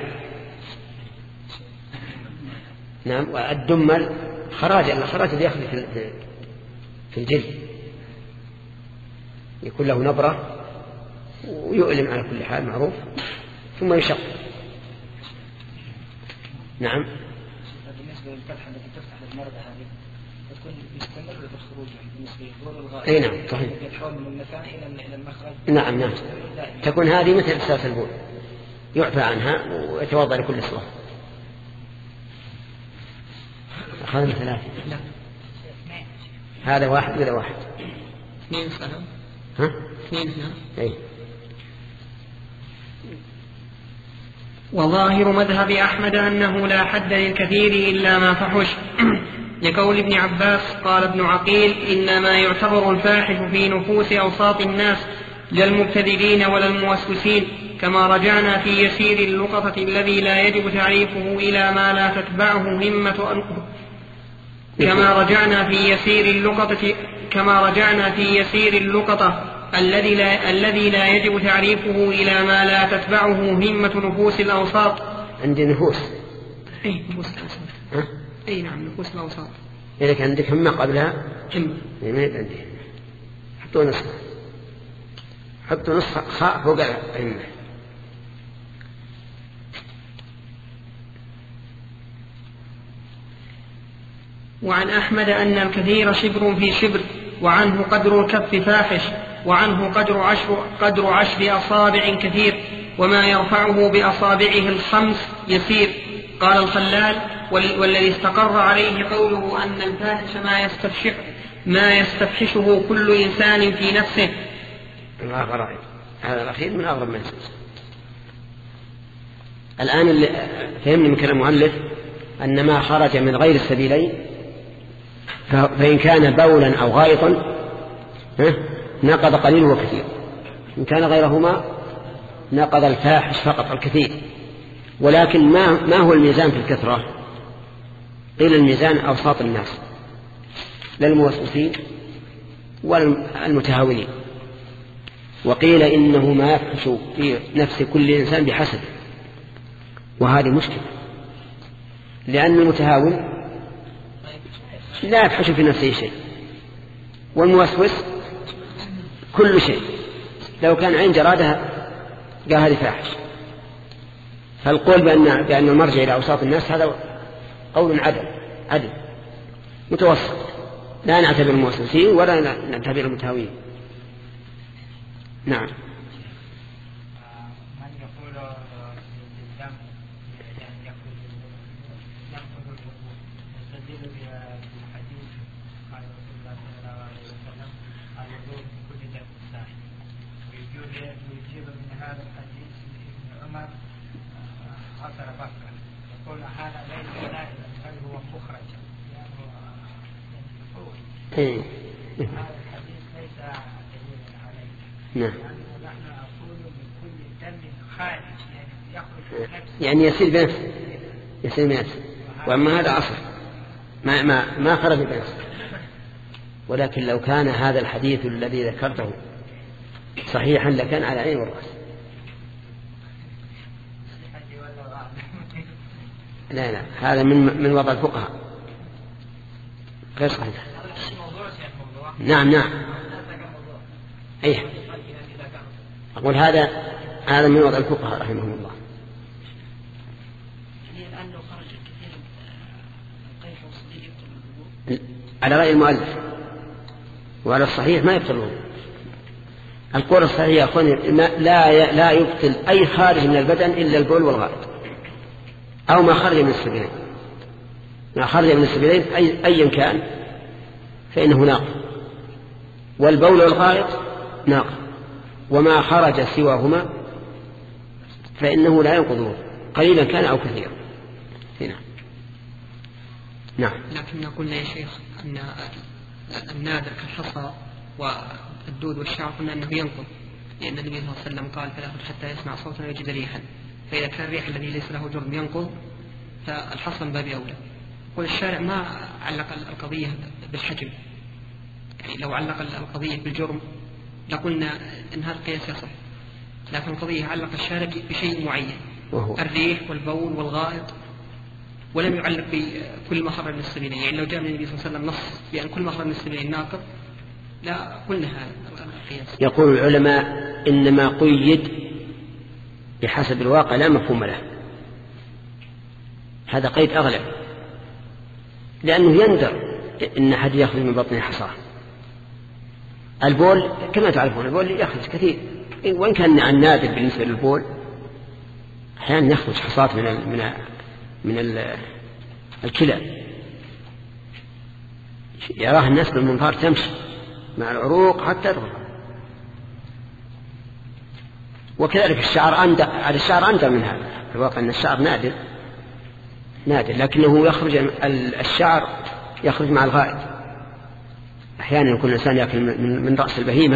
نعم. والدمل خراج الخراج اللي يخرج في الجلد يكون له نبرة ويؤلم على كل حال معروف، ثم يشق. نعم. بالنسبة للفتحة التي تفتح للمرضى هذه تكون مستمرة بالخروج بالنسبة للبول والغائط. أي نعم صحيح. يتحول من المثانة إلى المخرج. نعم نعم. تكون هذه مثل إساس البول، يعفى عنها ويتوضأ لكل صلاة. أخذنا ثلاثة. هذا واحد ولا واحد؟ اثنين سلام. ها؟ اثنين هنا. أي. وظاهر مذهب أحمد أنه لا حد للكثير إلا ما فحش، لقول ابن عباس قال ابن عقيل: إنما يعتبر الفاحش في نفوس أوساط الناس لا المبتدئين ولا الموسوسين، كما رجعنا في يسير اللقطة الذي لا يجب تعريفه إلى ما لا تتبعه همة أنقذ كما رجعنا في يسير اللقطة كما رجعنا في يسير اللقطة الذي لا الذي لا يجب تعريفه إلى ما لا تتبعه همة نفوس الأوساط. عندي نفوس. أي نفوس الأوساط. ها؟ أي نعم نفوس الأوساط. إذا كان عندك همة قبلها. همة. ما عندي. حطوا نسخة. حطوا نسخة خاء فوق الهمة. وعن أحمد أن الكثير شبر في شبر، وعنه قدر الكف فاحش، وعنه قدر عشر, قدر عشر أصابع كثير، وما يرفعه بأصابعه الخمس يسير. قال الخلال: والذي استقر عليه قوله أن الفاحش ما يستفحش ما يستفحشه كل إنسان في نفسه. الله غرائب، هذا الأخير من أغرب ما يسمى. الآن اللي فهمني من كلام المؤلف أن ما خرج من غير السبيلين فإن كان بولا أو غائطا نقض قليل وكثير، إن كان غيرهما نقض الفاحش فقط الكثير. ولكن ما, ما هو الميزان في الكثرة؟ قيل الميزان أوساط الناس، لا الموسوسين ولا المتهاونين. وقيل إنه ما يفحش في نفس كل إنسان بحسب، وهذه مشكلة، لأن المتهاون لا يفحش في نفسه شيء، والموسوس كل شيء. لو كان عين جرادها قال هذه فاحش. فالقول بأن, بأن المرجع إلى أوساط الناس هذا قول عدل عدل متوسط، لا نعتبر الموسوسين ولا نعتبر المتهاوين. نعم. إيه. إيه. نعم. يعني يسير بنفسه، يسير بنفسه، وأما هذا أصل ما ما ما خرج بنفسه. ولكن لو كان هذا الحديث الذي ذكرته صحيحا لكان على عين والرأس. لا لا هذا من من وضع الفقهاء غير صحيح. نعم نعم أيه. أقول هذا هذا من وضع الفقهاء رحمهم الله. على رأي المؤلف وعلى الصحيح ما يبطلون. القول الصحيح يا أخواني لا لا يبطل أي خارج من البدن إلا البول والغائط أو ما خرج من السبيلين. ما خرج من السبيلين أي أيا كان فإنه ناقض، والبول والغائط ناقض، وما خرج سواهما فإنه لا ينقضه قليلا كان أو كثيرا. هنا نعم. لكن قلنا يا شيخ أن النادر كالحصى والدود والشعر قلنا أنه ينقض، لأن النبي صلى الله عليه وسلم قال فلا أحد حتى يسمع صوتا ويجد ريحا، فإذا كان الريح الذي ليس له جرم ينقض فالحصى من باب أولى. والشارع ما علق القضية بالحجم، يعني لو علق القضية بالجرم لقلنا أن هذا القياس يصح، لكن القضية علق الشارع بشيء معين وهو الريح والبول والغائط، ولم يعلق بكل مخرج من السبيلين. يعني لو جاء من النبي صلى الله عليه وسلم نص بأن كل مخرج من السبيلين ناقض لا قلنا هذا القياس. يقول العلماء إنما قيد بحسب الواقع لا مفهوم له. هذا قيد أغلب، لأنه يندر إن أحد يخرج من بطن حصاه. البول كما تعرفون البول يخرج كثير، وإن كان عن نادر بالنسبة للبول أحيانا يخرج حصات من ال من ال من ال الكلى يراه الناس بالمنظار تمشي مع العروق حتى تدخل. وكذلك الشعر أندر، على الشعر أندر من هذا. في الواقع أن الشعر نادر نادر لكنه يخرج الشعر يخرج مع الغائط. أحيانا يكون الإنسان يأكل من رأس البهيمة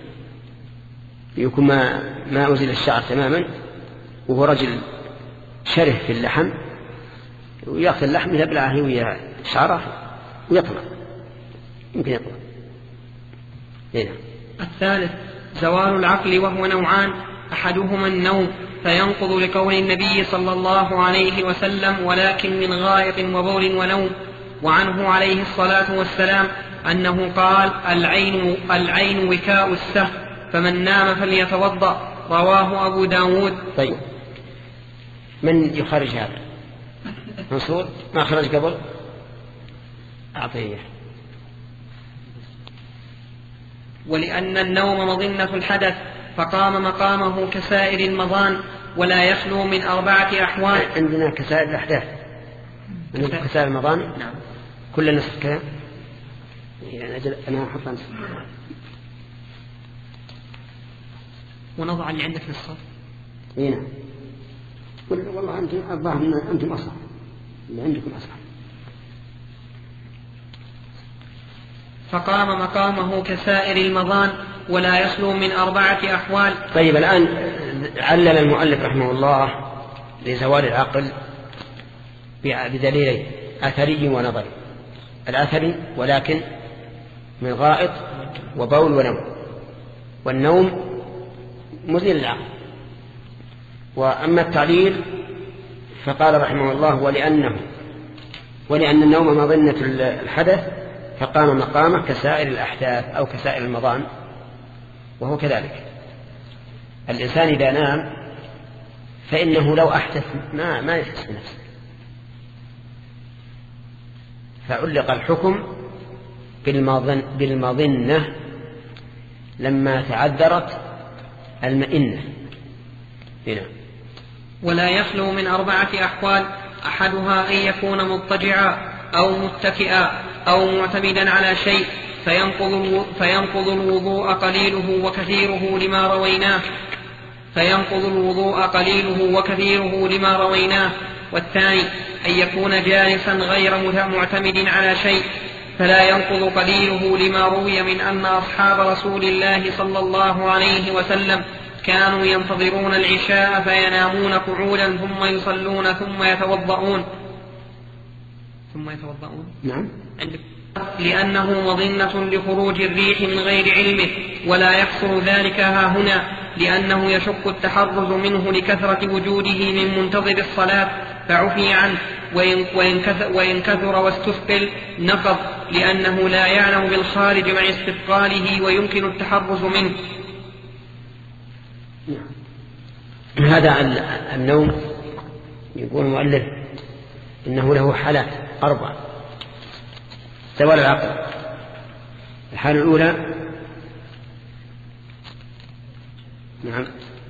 يكون ما ما أزيل الشعر تماما، وهو رجل شره في اللحم ويأخذ اللحم يبلعه ويا شعره ويطلع، يمكن يطلع. هنا. الثالث زوال العقل، وهو نوعان: أحدهما النوم فينقض لقول النبي صلى الله عليه وسلم ولكن من غائط وبول ونوم. وعنه عليه الصلاة والسلام أنه قال: العين, العين وكاء السهم، فمن نام فليتوضأ. رواه أبو داود. طيب من يخرج هذا؟ منصور ما خرج قبل؟ أعطيه. ولأن النوم مظنة الحدث فقام مقامه كسائر المظان، ولا يخلو من أربعة أحوال. عندنا كسائر الأحداث، عندنا كسائر المضان. نعم. كل نصف كلام يعني أجل أنا أحط نصف ونضع اللي عندك نصف. هنا والله أنتم الظاهر أنتم أصح، اللي عندكم أصح. فقام مقامه كسائر المضان ولا يخلو من أربعة أحوال. طيب الآن علل المؤلف رحمه الله لزوال العقل بدليلين أثري ونظري. الأثري ولكن من غائط وبول ونوم، والنوم مزيل العقل. وأما التعليل فقال رحمه الله ولأنه ولأن النوم مظنة الحدث فقام مقامه كسائر الأحداث أو كسائر المضان. وهو كذلك الإنسان إذا نام فإنه لو أحدث ما, ما يحس بنفسه، فعلق الحكم بالمظن بالمظنة لما تعذرت المئنة هنا. ولا يخلو من أربعة أحوال، أحدها أن يكون مضطجعا أو متكئا أو معتمدا على شيء فينقض, فينقض الوضوء قليله وكثيره لما رويناه فينقض الوضوء قليله وكثيره لما رويناه. والثاني أن يكون جالسا غير معتمد على شيء فلا ينقض قليله لما روي من أن أصحاب رسول الله صلى الله عليه وسلم كانوا ينتظرون العشاء فينامون قعودا ثم يصلون ثم يتوضؤون ثم يتوضؤون نعم. لأنه مظنة لخروج الريح من غير علمه، ولا يحصل ذلك ها هنا لأنه يشق التحرز منه لكثرة وجوده من منتظر الصلاة فعفي عنه، وإن كثر واستثقل نقض لأنه لا يعلم بالخارج مع استثقاله ويمكن التحرز منه. هذا النوم يقول المؤلف إنه له حالات أربع. زوال العقل، الحالة الأولى نعم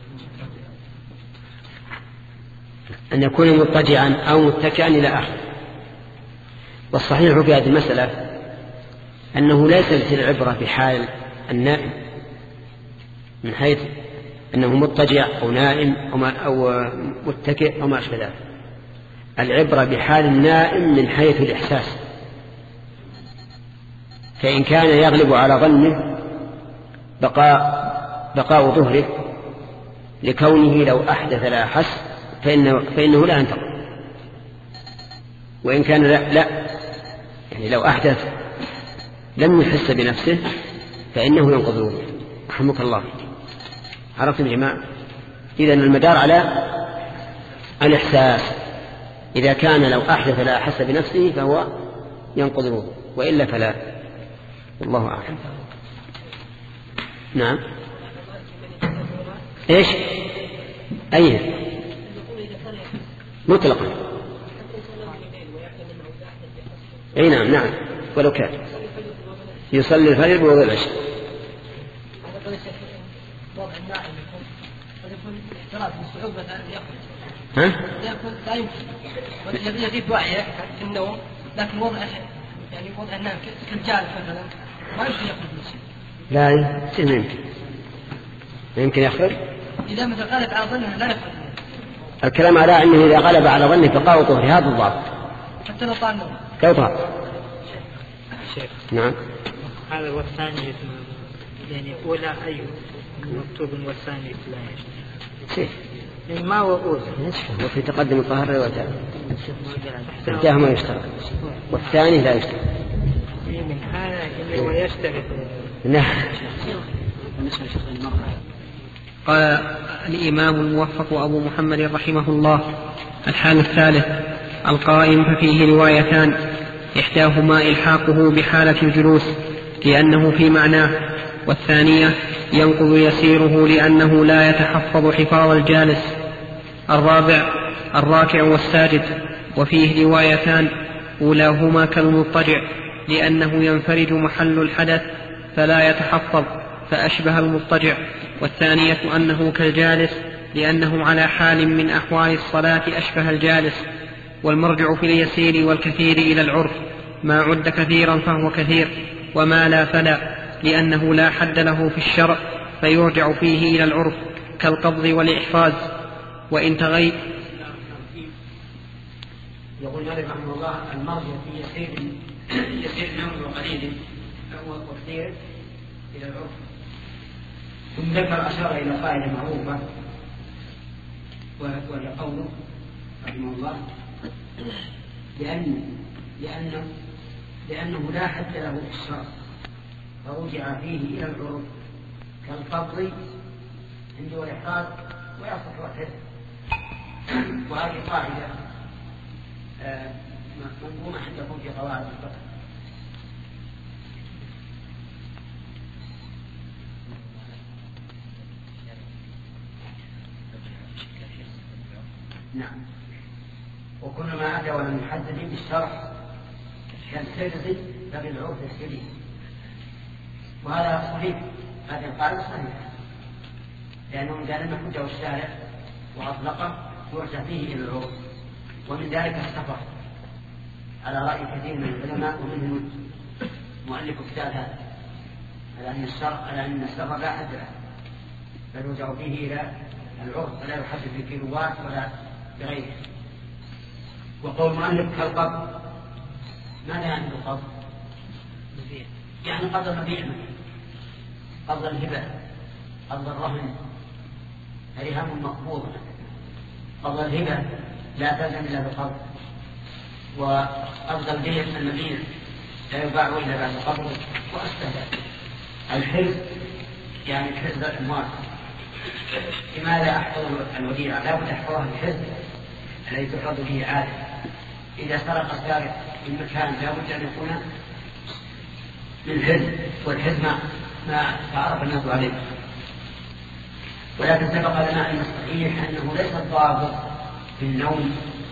أن يكون مضطجعا أو متكئا إلى آخر. والصحيح في هذه المسألة أنه ليست العبرة بحال النائم من حيث أنه مضطجع أو نائم أو متكئ أو ما أشبه ذلك. العبرة بحال النائم من حيث الإحساس، فإن كان يغلب على ظنه بقاء بقاء ظهره لكونه لو أحدث لا أحس فإنه, فإنه لا ينتظر. وإن كان لا, لا يعني لو أحدث لم يحس بنفسه فإنه ينقض الوضوء. رحمك الله. عرفتم يا جماعة؟ إذن المدار على الإحساس. إذا كان لو أحدث لا أحس بنفسه فهو ينقض الوضوء، وإلا فلا. والله أعلم. نعم. إيش؟ أيه؟ مطلقا. أي نعم نعم ولو كان يصلي الفجر بوضوء العشاء. ها؟ لا يمكن يغيب وعيه في النوم، لكن وضع يعني وضع النام كالجالس مثلا ما يمكن يخرج من الشيء. لا يمكن يمكن يخرج إذا مثل غلب على ظنه لا يخرج. الكلام على أنه إذا غلب على ظنه بقاء طهر، هذا الضابط. حتى لو طال النوم. كيف طال؟ نعم. هذا والثاني يعني أولى أي مكتوب والثاني لا شيء. يعني ما هو أولى. وفي تقدم الطهر روايتان. إحداهما يشترط والثاني لا يشترط. من هذا إنه يشترط. نعم. قال الإمام الموفق أبو محمد رحمه الله: الحال الثالث القائم ففيه روايتان، إحداهما إلحاقه بحالة الجلوس لأنه في معناه، والثانية ينقض يسيره لأنه لا يتحفظ حفاظ الجالس. الرابع الراكع والساجد، وفيه روايتان، أولاهما كالمضطجع لأنه ينفرج محل الحدث فلا يتحفظ فأشبه المضطجع، والثانية أنه كالجالس لأنه على حال من أحوال الصلاة أشبه الجالس. والمرجع في اليسير والكثير إلى العرف، ما عد كثيرا فهو كثير، وما لا فلا، لأنه لا حد له في الشرع فيرجع فيه إلى العرف كالقبض والإحفاز. وإن تغير يقول مالك رحمه الله المرجع في يسير يسير نوم وقليل فهو كثير إلى العرف. ثم ذكر أشار إلى قاعدة معروفة وهي قوله رحمه الله لأن لأنه لأنه لا حد له في الشرع فرجع فيه إلى العرف كالقبض عند والإحراز ويصح وحده. وهذه قاعدة منظومة عندكم في قواعد الفقه. نعم. وكل ما أتى ولم يحدد بالشرع كالحرز فبالعرف السبيل. وهذا صحيح، هذه القاعدة صحيحة، لأنه قال أن حجه الشارع وأطلقه يرجع فيه إلى العرف. ومن ذلك السفر على رأي كثير من العلماء ومنهم مؤلف كتاب هذا على أن الشرع على أن السفر لا حد له بل يرجع فيه إلى العرف ولا يحدد بالكيلوات ولا بغيره. وقول مؤلف كالقبض، ماذا يعني القبض؟ يعني قبض المبيع، قبض الهبة، قبض الرهن، الرهان مقبوضة. قبض الهبة لا تلزم إلا بقبض، وقبض البيع المبيع لا يباع إلا بعد قبضه وأشبه. الحرز يعني حرز الأموال. لماذا أحفظ الوديعة؟ لا بد أحفظها الحرز الذي تحفظ به عادة. إذا سرق السارق في مكان لا بد أن يكون من حرز، والحرز ما ما تعرف الناس عليه. ولكن سبق لنا أن الصحيح أنه ليس الضابط في النوم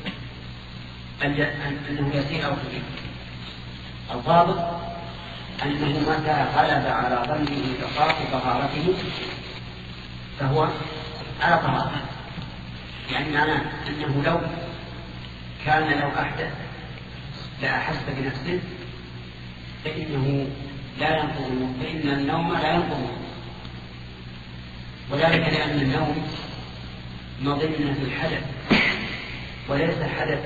أنه يسير أو كبير. الضابط أنه متى غلب على ظنه بقاء طهارته فهو على طهارته. يعني معناه أنه لو كان لو أحدث لا أحس بنفسه فإنه لا ينقض، فإن النوم لا ينقض، وذلك لأن النوم مظنة الحدث وليس حدث.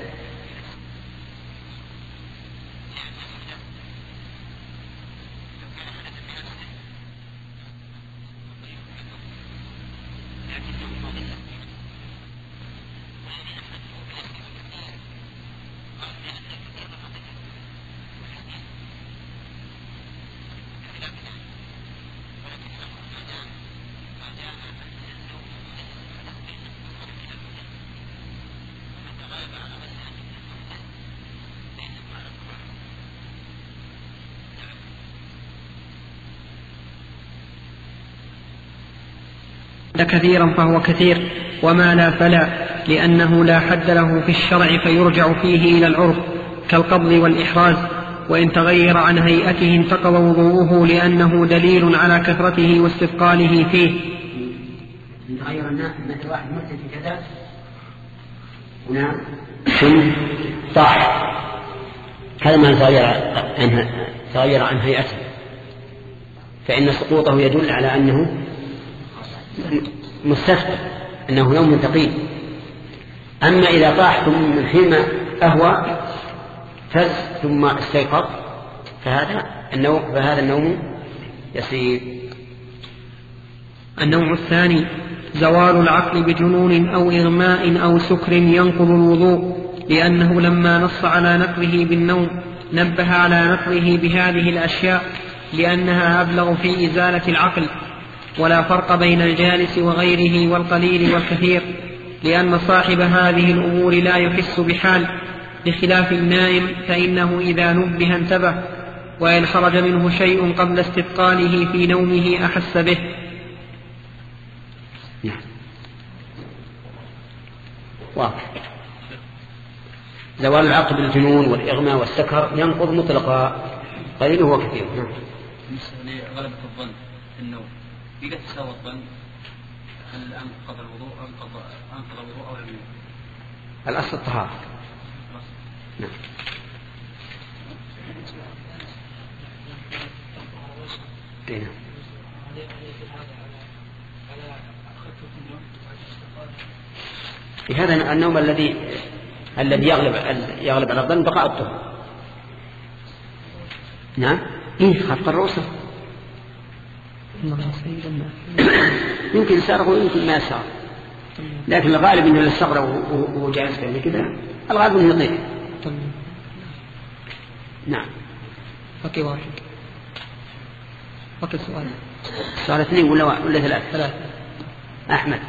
كثيرا فهو كثير، وما لا فلا، لأنه لا حد له في الشرع فيرجع فيه إلى العرف كالقبض والإحراز. وإن تغير عن هيئته انتقض وضوءه لأنه دليل على كثرته واستثقاله فيه. تغير الناس مثل واحد مثل في كذا ونعم ثم طاح كلمة تغير عن تغير عن هيئته فإن سقوطه يدل على أنه مستثقل، أنه نوم ثقيل. أما إذا طاح ثم حين أهوى فز ثم استيقظ فهذا النوم فهذا النوم يسير. النوع الثاني زوال العقل بجنون أو إغماء أو سكر ينقض الوضوء، لأنه لما نص على نقضه بالنوم نبه على نقضه بهذه الأشياء لأنها أبلغ في إزالة العقل. ولا فرق بين الجالس وغيره والقليل والكثير، لأن صاحب هذه الأمور لا يحس بحال، بخلاف النائم فإنه إذا نبه انتبه، وإن خرج منه شيء قبل استثقاله في نومه أحس به. واضح. زوال العقل بالجنون والإغماء والسكر ينقض مطلقا قليل وكثير. بالنسبة لغلبة الظن في النوم بقى تساوى الظن هل الآن قضى الوضوء أم قضى الأصل الطهارة. نعم. دينا. هذا النوم الذي الذي يغلب يغلب على الظن بقاء الطهر. نعم. إيه خف الرؤوس يمكن سارق ويمكن ما سارق، لكن الغالب انه يستغرق وهو جالس بين كذا، الغالب انه يطير. نعم. اوكي واحد. اوكي سؤال. سؤال اثنين ولا ولا ثلاث؟ ثلاث. احمد.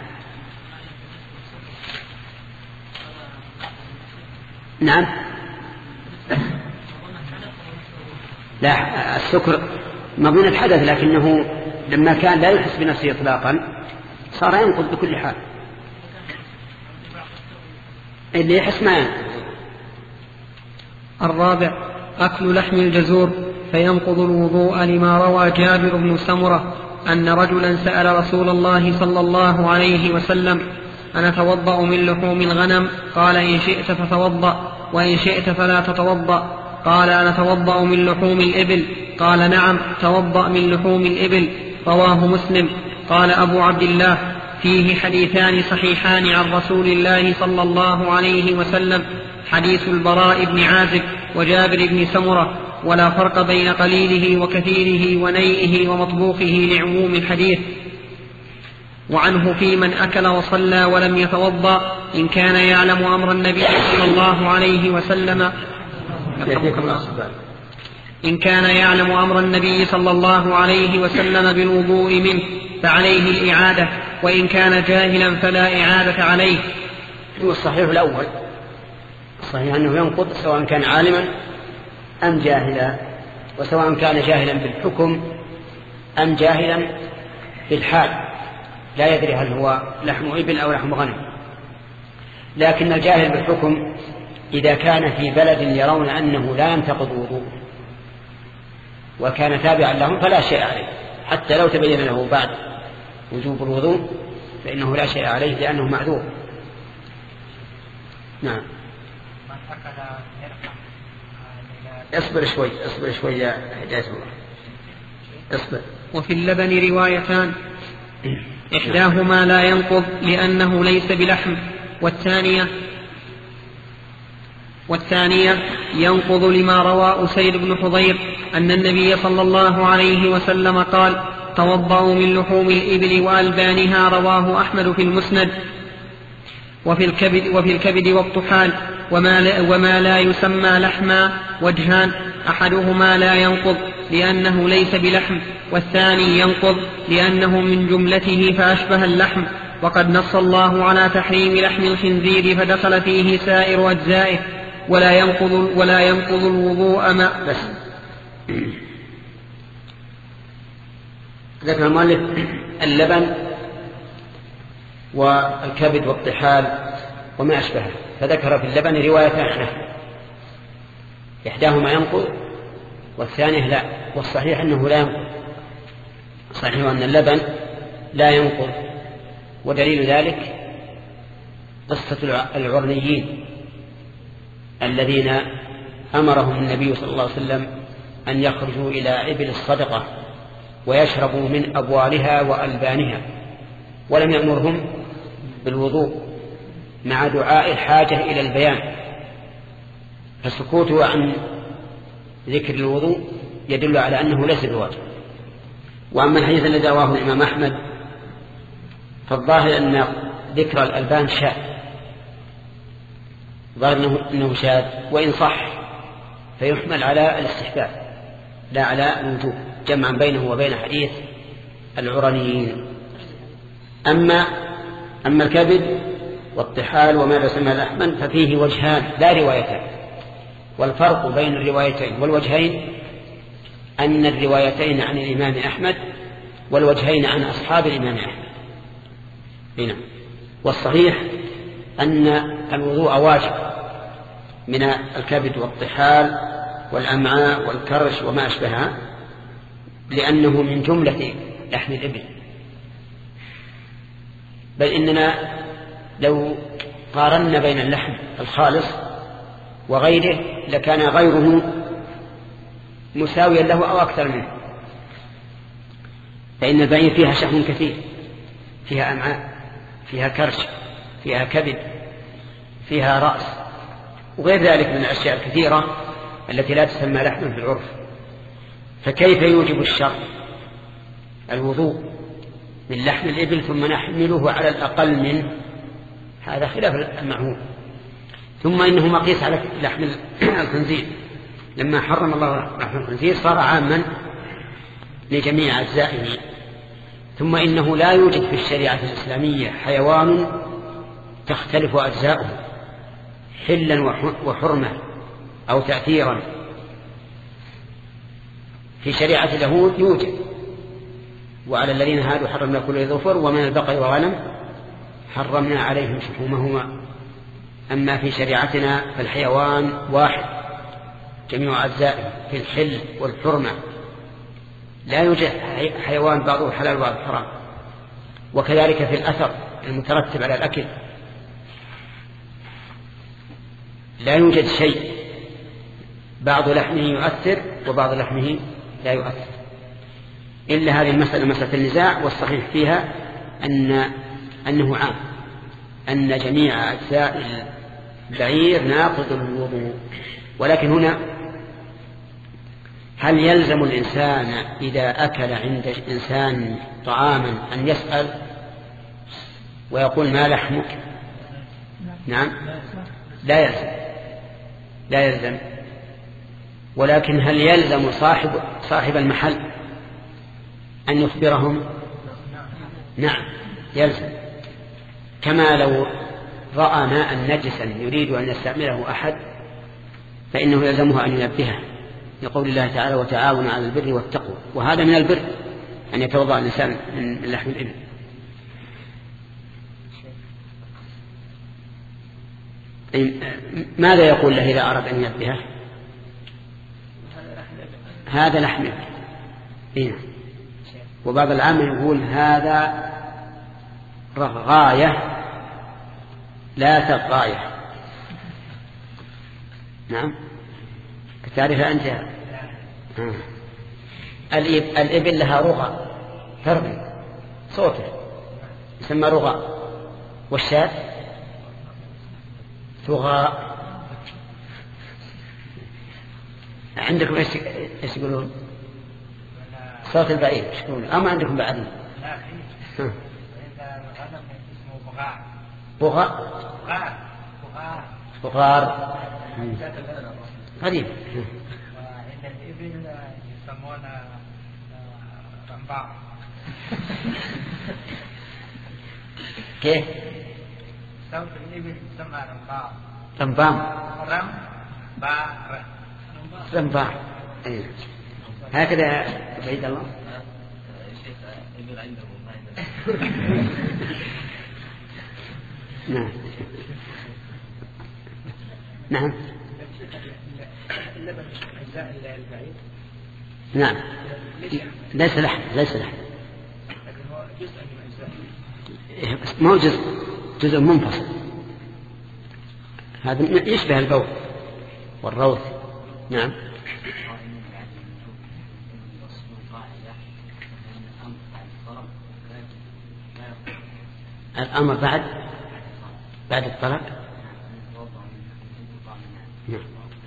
نعم. لا السكر مظنة حدث، لكنه لما كان لا يحس بنفسه إطلاقا صار ينقض بكل حال. اللي يحس ما ينقض. الرابع أكل لحم الجزور فينقض الوضوء، لما روى جابر بن سمرة أن رجلا سأل رسول الله صلى الله عليه وسلم: أنا أتوضأ من لحوم الغنم؟ قال: إن شئت فتوضأ، وإن شئت فلا تتوضأ. قال: أنا أتوضأ من لحوم الإبل؟ قال: نعم، توضأ من لحوم الإبل. رواه مسلم. قال أبو عبد الله: فيه حديثان صحيحان عن رسول الله صلى الله عليه وسلم، حديث البراء بن عازب وجابر بن سمرة، ولا فرق بين قليله وكثيره ونيئه ومطبوخه لعموم الحديث. وعنه في من أكل وصلى ولم يتوضأ إن كان يعلم أمر النبي صلى الله عليه وسلم إن كان يعلم أمر النبي صلى الله عليه وسلم بالوضوء منه فعليه الإعادة، وإن كان جاهلا فلا إعادة عليه. هو الصحيح الأول، الصحيح أنه ينقض سواء كان عالما أم جاهلا، وسواء كان جاهلا بالحكم أم جاهلا بالحال، لا يدري هل هو لحم إبل أو لحم غنم. لكن الجاهل بالحكم إذا كان في بلد يرون أنه لا ينتقض وضوء وكان تابعا لهم فلا شيء عليه، حتى لو تبين له بعد وجوب الوضوء فإنه لا شيء عليه لأنه معذور. نعم. اصبر شوي اصبر شوي يا حجاج الله اصبر. وفي اللبن روايتان، إحداهما لا ينقض لأنه ليس بلحم، والثانية والثانية ينقض لما روى أسيد بن حضير أن النبي صلى الله عليه وسلم قال: توضأوا من لحوم الإبل وألبانها. رواه أحمد في المسند. وفي الكبد, وفي الكبد والطحال وما لا, وما لا يسمى لحما وجهان، أحدهما لا ينقض لأنه ليس بلحم، والثاني ينقض لأنه من جملته فأشبه اللحم. وقد نص الله على تحريم لحم الخنزير فدخل فيه سائر أجزائه، ولا ينقض, ولا ينقض الوضوء ما بس. ذكر المؤلف اللبن والكبد والطحال وما أشبهه، فذكر في اللبن روايتان، إحداهما ينقض والثانية لا، والصحيح أنه لا ينقض. صحيح أن اللبن لا ينقض، ودليل ذلك قصة العرنيين الذين أمرهم النبي صلى الله عليه وسلم أن يخرجوا إلى إبل الصدقة ويشربوا من أبوالها وألبانها، ولم يأمرهم بالوضوء مع دعاء الحاجة إلى البيان، فسكوته عن ذكر الوضوء يدل على أنه ليس بواجب. وأما الحديث الذي رواه الإمام أحمد فالظاهر أن ذكر الألبان شاذ، ظاهر أنه شاذ، وإن صح فيحمل على الاستحباب لا على الوجوب، جمعا بينه وبين حديث العرنيين. أما أما الكبد والطحال وما يسمى لحما ففيه وجهان لا روايتان، والفرق بين الروايتين والوجهين أن الروايتين عن الإمام أحمد والوجهين عن أصحاب الإمام أحمد. هنا والصحيح أن الوضوء واجب من الكبد والطحال والأمعاء والكرش وما أشبهها، لأنه من جملة لحم الإبل. بل إننا لو قارنا بين اللحم الخالص وغيره لكان غيره مساويا له أو أكثر منه، فإن البعير فيها شحم كثير، فيها أمعاء، فيها كرش، فيها كبد، فيها رأس، وغير ذلك من الأشياء الكثيرة التي لا تسمى لحما في العرف. فكيف يوجب الشرع الوضوء من لحم الإبل ثم نحمله على الأقل منه؟ هذا خلاف المعهود. ثم إنه مقيس على لحم الخنزير، لما حرم الله لحم الخنزير صار عاما لجميع أجزائه. ثم إنه لا يوجد في الشريعة الإسلامية حيوان تختلف أجزاؤه حلا وحرمة أو تأثيرا. في شريعة اليهود يوجد: وعلى الذين هادوا حرمنا كل ذي ظفر ومن البقر والغنم حرمنا عليهم شحومهما. أما في شريعتنا فالحيوان واحد جميع أجزائه في الحل والحرمة، لا يوجد حيوان بعضه حلال وبعضه حرام. وكذلك في الأثر المترتب على الأكل، لا يوجد شيء بعض لحمه يؤثر وبعض لحمه لا يؤثر، إلا هذه المسألة مسألة النزاع، والصحيح فيها أن أنه عام، أن جميع أجزاء البعير ناقض الوضوء. ولكن هنا هل يلزم الإنسان إذا أكل عند إنسان طعاما أن يسأل ويقول ما لحمك؟ نعم، لا يلزم، لا يلزم. ولكن هل يلزم صاحب صاحب المحل أن يخبرهم؟ نعم يلزم. كما لو رأى ماء نجسا يريد أن يستعمله أحد فإنه يلزمه أن ينبهه، لقول الله تعالى: وتعاونوا على البر والتقوى. وهذا من البر أن يتوضأ الإنسان من لحم الإبل. ماذا يقول له إذا أراد أن ينبهه؟ هذا لحم الإبل. إيه. وبعض العامة يقول هذا رغاية لا تغاية. نعم، تعرف أنت آه. الإبل لها رغى ترغي صوته يسمى رغى، والشاة ثغى. عندكم ايش ايش يقولون؟ صوت البعير ايش يقولون؟ أما عندكم بعدين؟ لا في إذا الغنم اسمه بغاء. بغاء بغاء بغار قريب. وعند الإبل يسمونه رمباء. كيف؟ صوت الإبل يسمى رمباء. رمباء رمباء رمباء. أيه. هكذا بعيد الله. نعم نعم نعم ليس لحم ليس لحم ما هو جزء جزء منفصل. هذا يشبه البول والروث. نعم الأمر بعد بعد الطلاق. نعم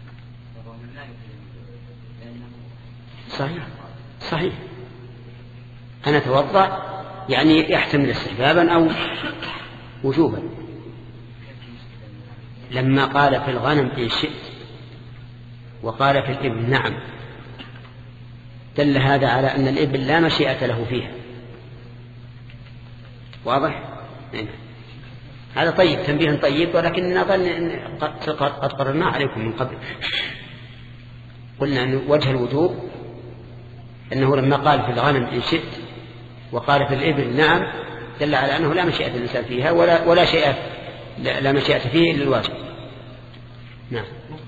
صحيح صحيح. أنا أتوضأ يعني يحتمل استحبابا أو وجوبا. لما قال في الغنم إن شئت وقال في الإبل نعم، دل هذا على أن الإبل لا مشيئة له فيها. واضح؟ نعم. هذا طيب، تنبيه طيب، ولكن نظن أن قد قررنا عليكم من قبل. قلنا أن وجه الوجوب أنه لما قال في الغنم إن شئت وقال في الإبل نعم دل على أنه لا مشيئة الإنسان فيها ولا, ولا شيء لا, لا مشيئة فيه إلا الواجب. نعم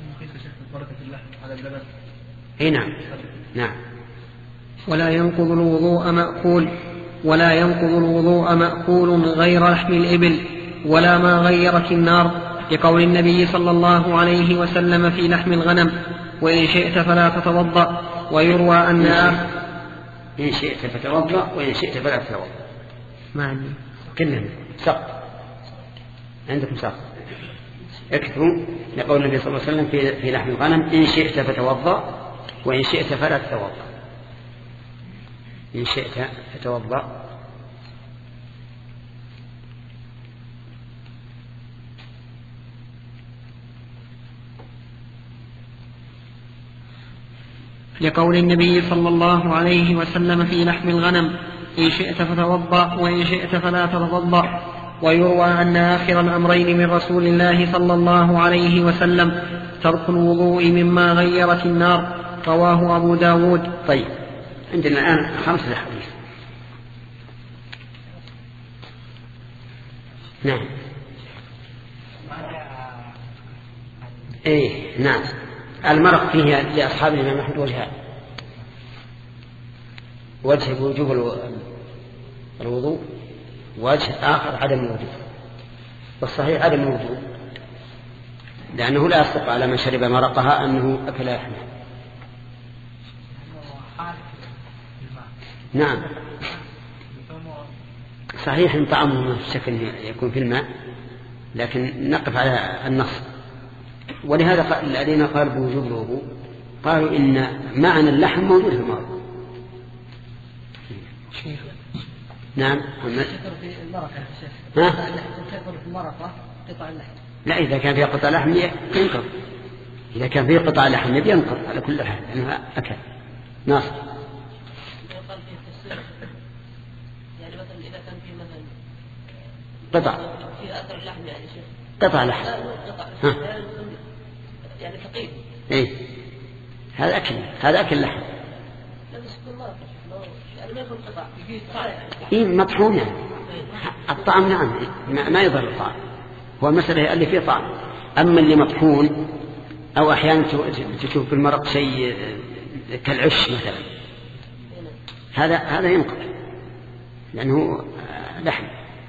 اي نعم نعم. ولا ينقض الوضوء مأكول ولا ينقض الوضوء مأكول غير لحم الإبل ولا ما غيرت النار، لقول النبي صلى الله عليه وسلم في لحم الغنم: وإن شئت فلا تتوضأ. ويروى أن إن شئت فتوضأ وإن شئت فلا تتوضأ. ما عندي كلهم سقط، عندكم سقط. اكتبوا لقول النبي صلى الله عليه وسلم في, في لحم الغنم: إن شئت فتوضأ وإن شئت فلا تتوضأ. إن شئت فتوضأ لقول النبي صلى الله عليه وسلم في لحم الغنم: إن شئت فتوضأ وإن شئت فلا تتوضأ. ويروى أن آخر الأمرين من رسول الله صلى الله عليه وسلم ترك الوضوء مما غيرت النار، رواه أبو داود. طيب، عندنا الآن خمسة حديث. نعم. إيه نعم. المرق فيه لأصحاب الإمام أحمد وجهان: وجه بوجوب الوضوء، وجه آخر عدم الوجوب. والصحيح عدم الوجوب، لأنه لا يصدق على من شرب مرقها أنه أكل لحمها. نعم صحيح ان طعمه شكل يكون في الماء، لكن نقف على النص. ولهذا الذين قالوا بوجوب الوضوء قالوا إن معنى اللحم موجود في المرق. نعم. في المرقة ها؟ في المرقة قطع اللحم. لا، إذا كان فيها قطع لحم ينقض. إذا كان فيه قطع لحم ينقض على كل حال لأنها أكل. ناصر. يعني مثلا إذا كان فيه مثلا قطع في أثر اللحم يعني شيخ قطع لحم قطع ها؟ يعني ثقيل. إيه هذا أكل، هذا أكل لحم. لا بس يكون مرق يعني ما يكون قطع فيه طعم. إيه مطحون يعني. الطعم نعم ما يظهر الطعم، هو المسألة اللي فيه طعم. أما اللي مطحون أو أحيانا تشوف في المرق شيء كالعش مثلا، هذا هذا ينقض لأنه لحم.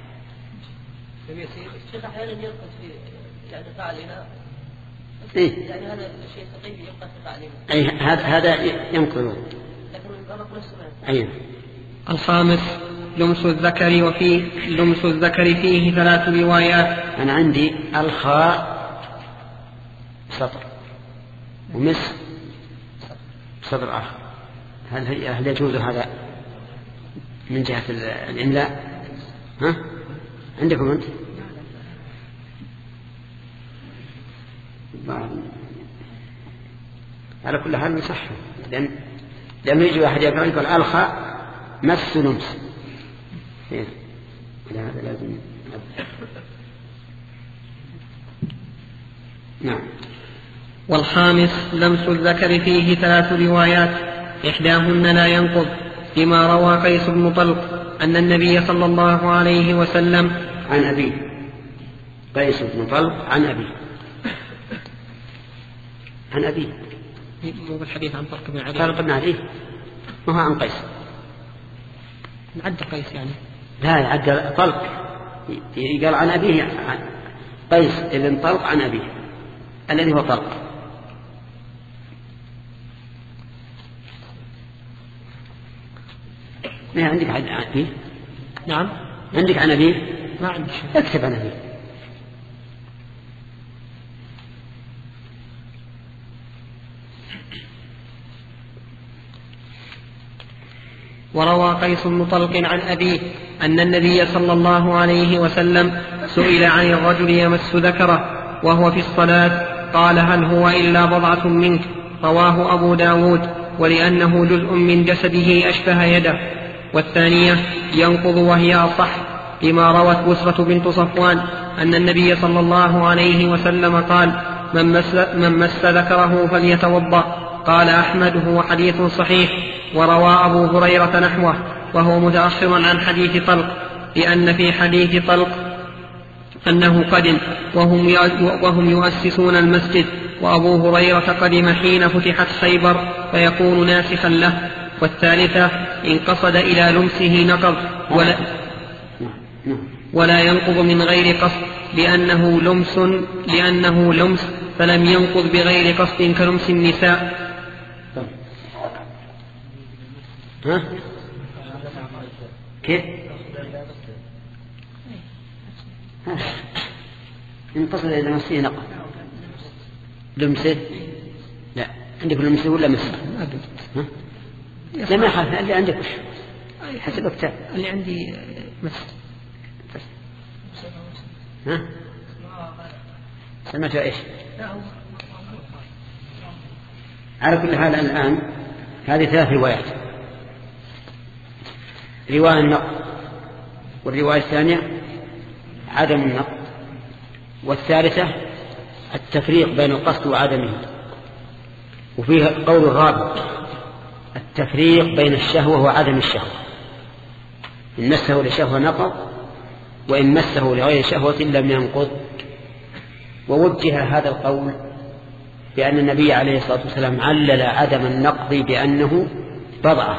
الشيخ أحيانا ينقض في يعني فعلنا. إيه؟ يعني هذا الشيء ثقيل يبقى في فعلنا. أي هذا هذا ينقض. لكن المرق نفسه ما. أي. الخامس لمس الذكر، وفيه لمس الذكر فيه ثلاث روايات. أنا عندي الخاء سطر ومس سطر آخر. هل هل يجوز هذا من جهة الإملاء؟ ها؟ عندكم أنت؟ على كل حال صح، لأن لأنه يجي أحد يقرأ يقول الخاء مس لمس. هذا لازم. نعم. والخامس لمس الذكر فيه ثلاث روايات، إحداهن لا ينقض، لما روى قيس بن طلق أن النبي صلى الله عليه وسلم عن أبيه. قيس بن طلق عن أبيه عن أبيه مو بالحديث عن طلق بن علي. طلق بن علي ما هو عن قيس. عد قيس يعني. لا عد طلق قال عن أبيه عن قيس ابن طلق عن أبيه الذي هو طلق. ما عندك عن أبيه؟ نعم عندك عن أبيه؟ ما عندي شيء. اكتب عن أبيه. وروى قيس بن طلق عن أبيه أن النبي صلى الله عليه وسلم سئل عن الرجل يمس ذكره وهو في الصلاة قال: هل هو إلا بضعة منك؟ رواه أبو داود، ولأنه جزء من جسده أشبه يده. والثانية ينقض وهي أصح، لما روت بسرة بنت صفوان أن النبي صلى الله عليه وسلم قال: من مس, من مس ذكره فليتوضأ. قال أحمد: هو حديث صحيح. وروى أبو هريرة نحوه وهو متأخر عن حديث طلق، لأن في حديث طلق أنه قدم وهم وهم يؤسسون المسجد، وأبو هريرة قدم حين فتحت خيبر فيكون ناسخا له. والثالثة إن قصد إلى لمسه نقض ولا ولا ينقض من غير قصد لأنه لمس لأنه لمس فلم ينقض بغير قصد كلمس النساء. ها؟ كيف؟ إن قصد إلى نفسه نقض. لمسه؟ لا، عندك لمسه ولا مسه؟ لا ما يخالف، اللي عندك حسب كتاب. اللي عندي مس. ها؟ سمعت ايش؟ على كل حال الآن هذه ثلاث روايات: رواية النقض، والرواية الثانية عدم النقض، والثالثة التفريق بين القصد وعدمه. وفيها قول الرابع التفريق بين الشهوة وعدم الشهوة، إن مسه لشهوة نقض، وإن مسه لغير شهوة لم ينقض. ووجه هذا القول بأن النبي عليه الصلاة والسلام علل عدم النقض بأنه بضعة،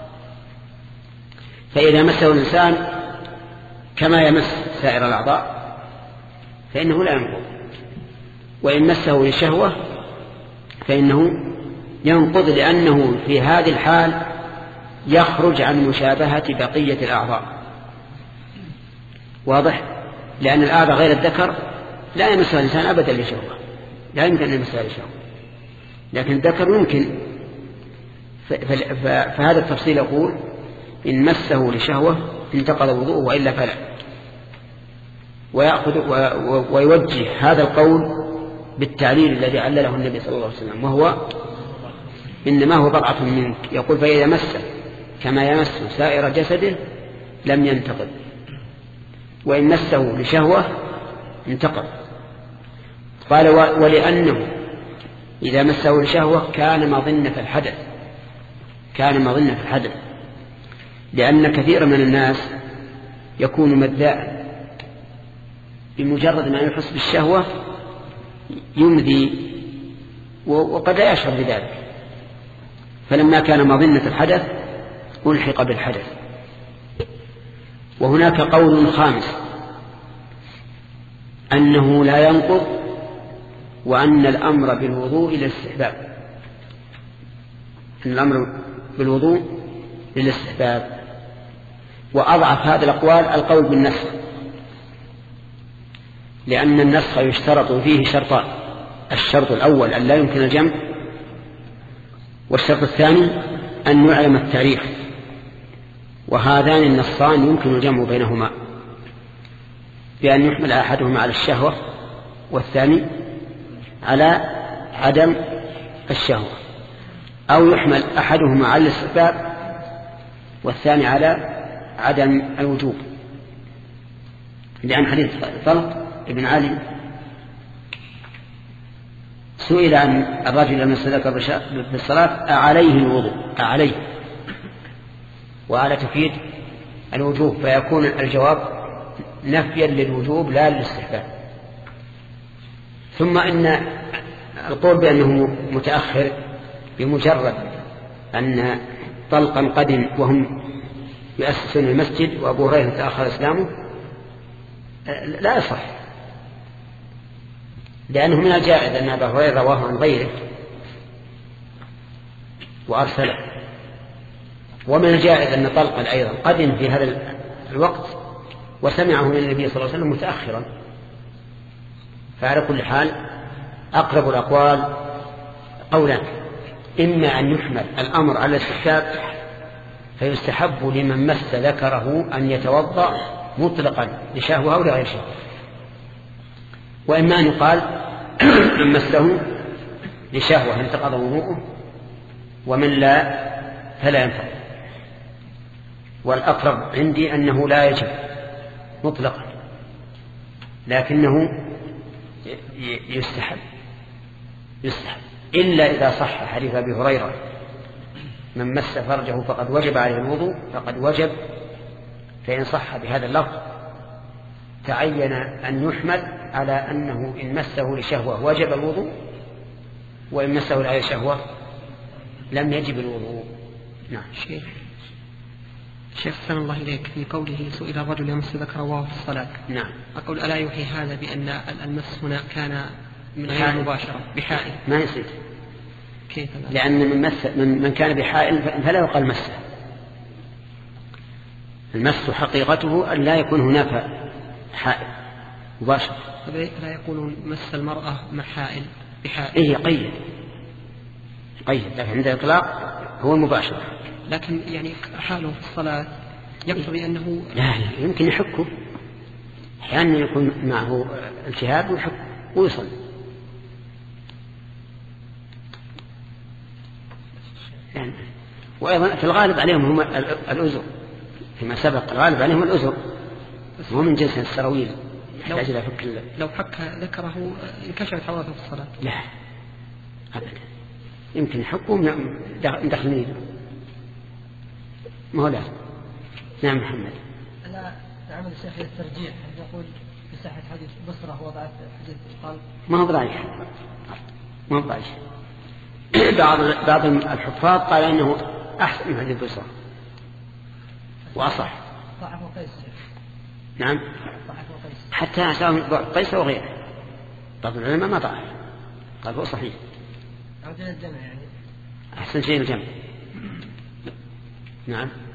فإذا مسه الإنسان كما يمس سائر الأعضاء فإنه لا ينقض، وإن مسه لشهوة فإنه ينقض، لأنه في هذه الحال يخرج عن مشابهة بقية الأعضاء. واضح؟ لأن الأعضاء غير الذكر لا يمسها الإنسان أبدا لشهوة، لا يمكن أن يمسها لشهوة، لكن الذكر يمكن. فهذا التفصيل يقول إن مسه لشهوة انتقض وضوءه وإلا فلا. ويأخذ ويوجه هذا القول بالتعليل الذي علله النبي صلى الله عليه وسلم، وهو إنما هو بضعة منك. يقول فإذا مس كما يمس سائر جسده لم ينتقض، وإن مسه لشهوة انتقض. قال ولأنه إذا مسه لشهوة كان مظنة الحدث، كان مظنة الحدث، لأن كثير من الناس يكون مذاء بمجرد ما يحس بالشهوة يمذي وقد لا يشعر بذلك، فلما كان مظنة الحدث ألحق بالحدث. وهناك قول خامس أنه لا ينقض، وأن الأمر بالوضوء للاستحباب، أن الأمر بالوضوء للاستحباب. وأضعف هذه الأقوال القول بالنسخ، لأن النسخ يشترط فيه شرطان: الشرط الأول أن لا يمكن الجمع، والشرط الثاني أن يعلم التاريخ، وهذان النصان يمكن الجمع بينهما بأن يحمل أحدهما على الشهوة والثاني على عدم الشهوة، أو يحمل أحدهما على الاستحباب والثاني على عدم الوجوب. لأن حديث طلق ابن علي سئل عن الرجل لما استذكر بالصلاة أعليه الوضوء، أعليه، وعلى تفيد الوجوب، فيكون الجواب نفيا للوجوب لا للاستحباب. ثم إن القول بأنه متأخر بمجرد أن طلقا قدم وهم يؤسسون المسجد وأبو هريرة تأخر إسلامه لا يصح، لأنه من الجائز أن أبا هريرة رواه عن غيره وأرسله، ومن الجائز أن طلقا أيضا قدم في هذا الوقت وسمعه من النبي صلى الله عليه وسلم متأخرا. فعلى كل حال أقرب الأقوال قولان: إما أن يحمل الأمر على الاستحباب فيستحب لمن مس ذكره أن يتوضأ مطلقا لشهوة أو لغير شهوة، وإما أن يقال من مسه لشهوة انتقض وضوءه، ومن لا فلا ينتقض. والأقرب عندي أنه لا يجب مطلقا، لكنه يستحب يستحب إلا إذا صح حديث أبي هريرة: من مس فرجه فقد وجب عليه الوضوء، فقد وجب. فإن صح بهذا اللفظ تعين أن يحمل على أنه إن مسه لشهوة وجب الوضوء، وإن مسه لغير شهوة لم يجب الوضوء. نعم. شيخ شيخ سلام الله إليك، في قوله سئل الرجل يمس ذكره وهو في الصلاة. نعم. أقول ألا يوحي هذا بأن المس هنا كان من غير مباشرة بحائل؟ ما يصير. كيف لا؟ لأن من, مس من, من كان بحائل فلا يقال مسه. المس حقيقته أن لا يكون هناك حائل مباشر. لا يقولون مس المرأة مع حائل بحائل. إيه قيد قيد، لكن عند الإطلاق هو المباشر. لكن يعني حاله في الصلاة يقتضي أنه لا يمكن يحكه، أحيانا يكون معه التهاب ويحك ويصل. يعني وأيضا في الغالب عليهم هم الأزر، فيما سبق الغالب عليهم الأزر، هو من جنس السراويل يحتاج إلى فك. لو حك ذكره انكشفت عورته في الصلاة. لا أبدا، يمكن يحكوا مدخلين ما هو لازم. نعم محمد. أنا عمل الشيخ الترجيح يقول في صحة حديث بصرة وضعت حديث قال ما هو ضعيف، ما هو ضعيف. بعض بعض الحفاظ قال إنه أحسن من حديث بصرة وأصح. ضعف وقيس. نعم. ضعف وقيس. حتى سواء قيس وغيره بعض العلماء ما ضعف، قال هو صحيح. عودنا الجمع يعني. أحسن شيء الجمع. نعم.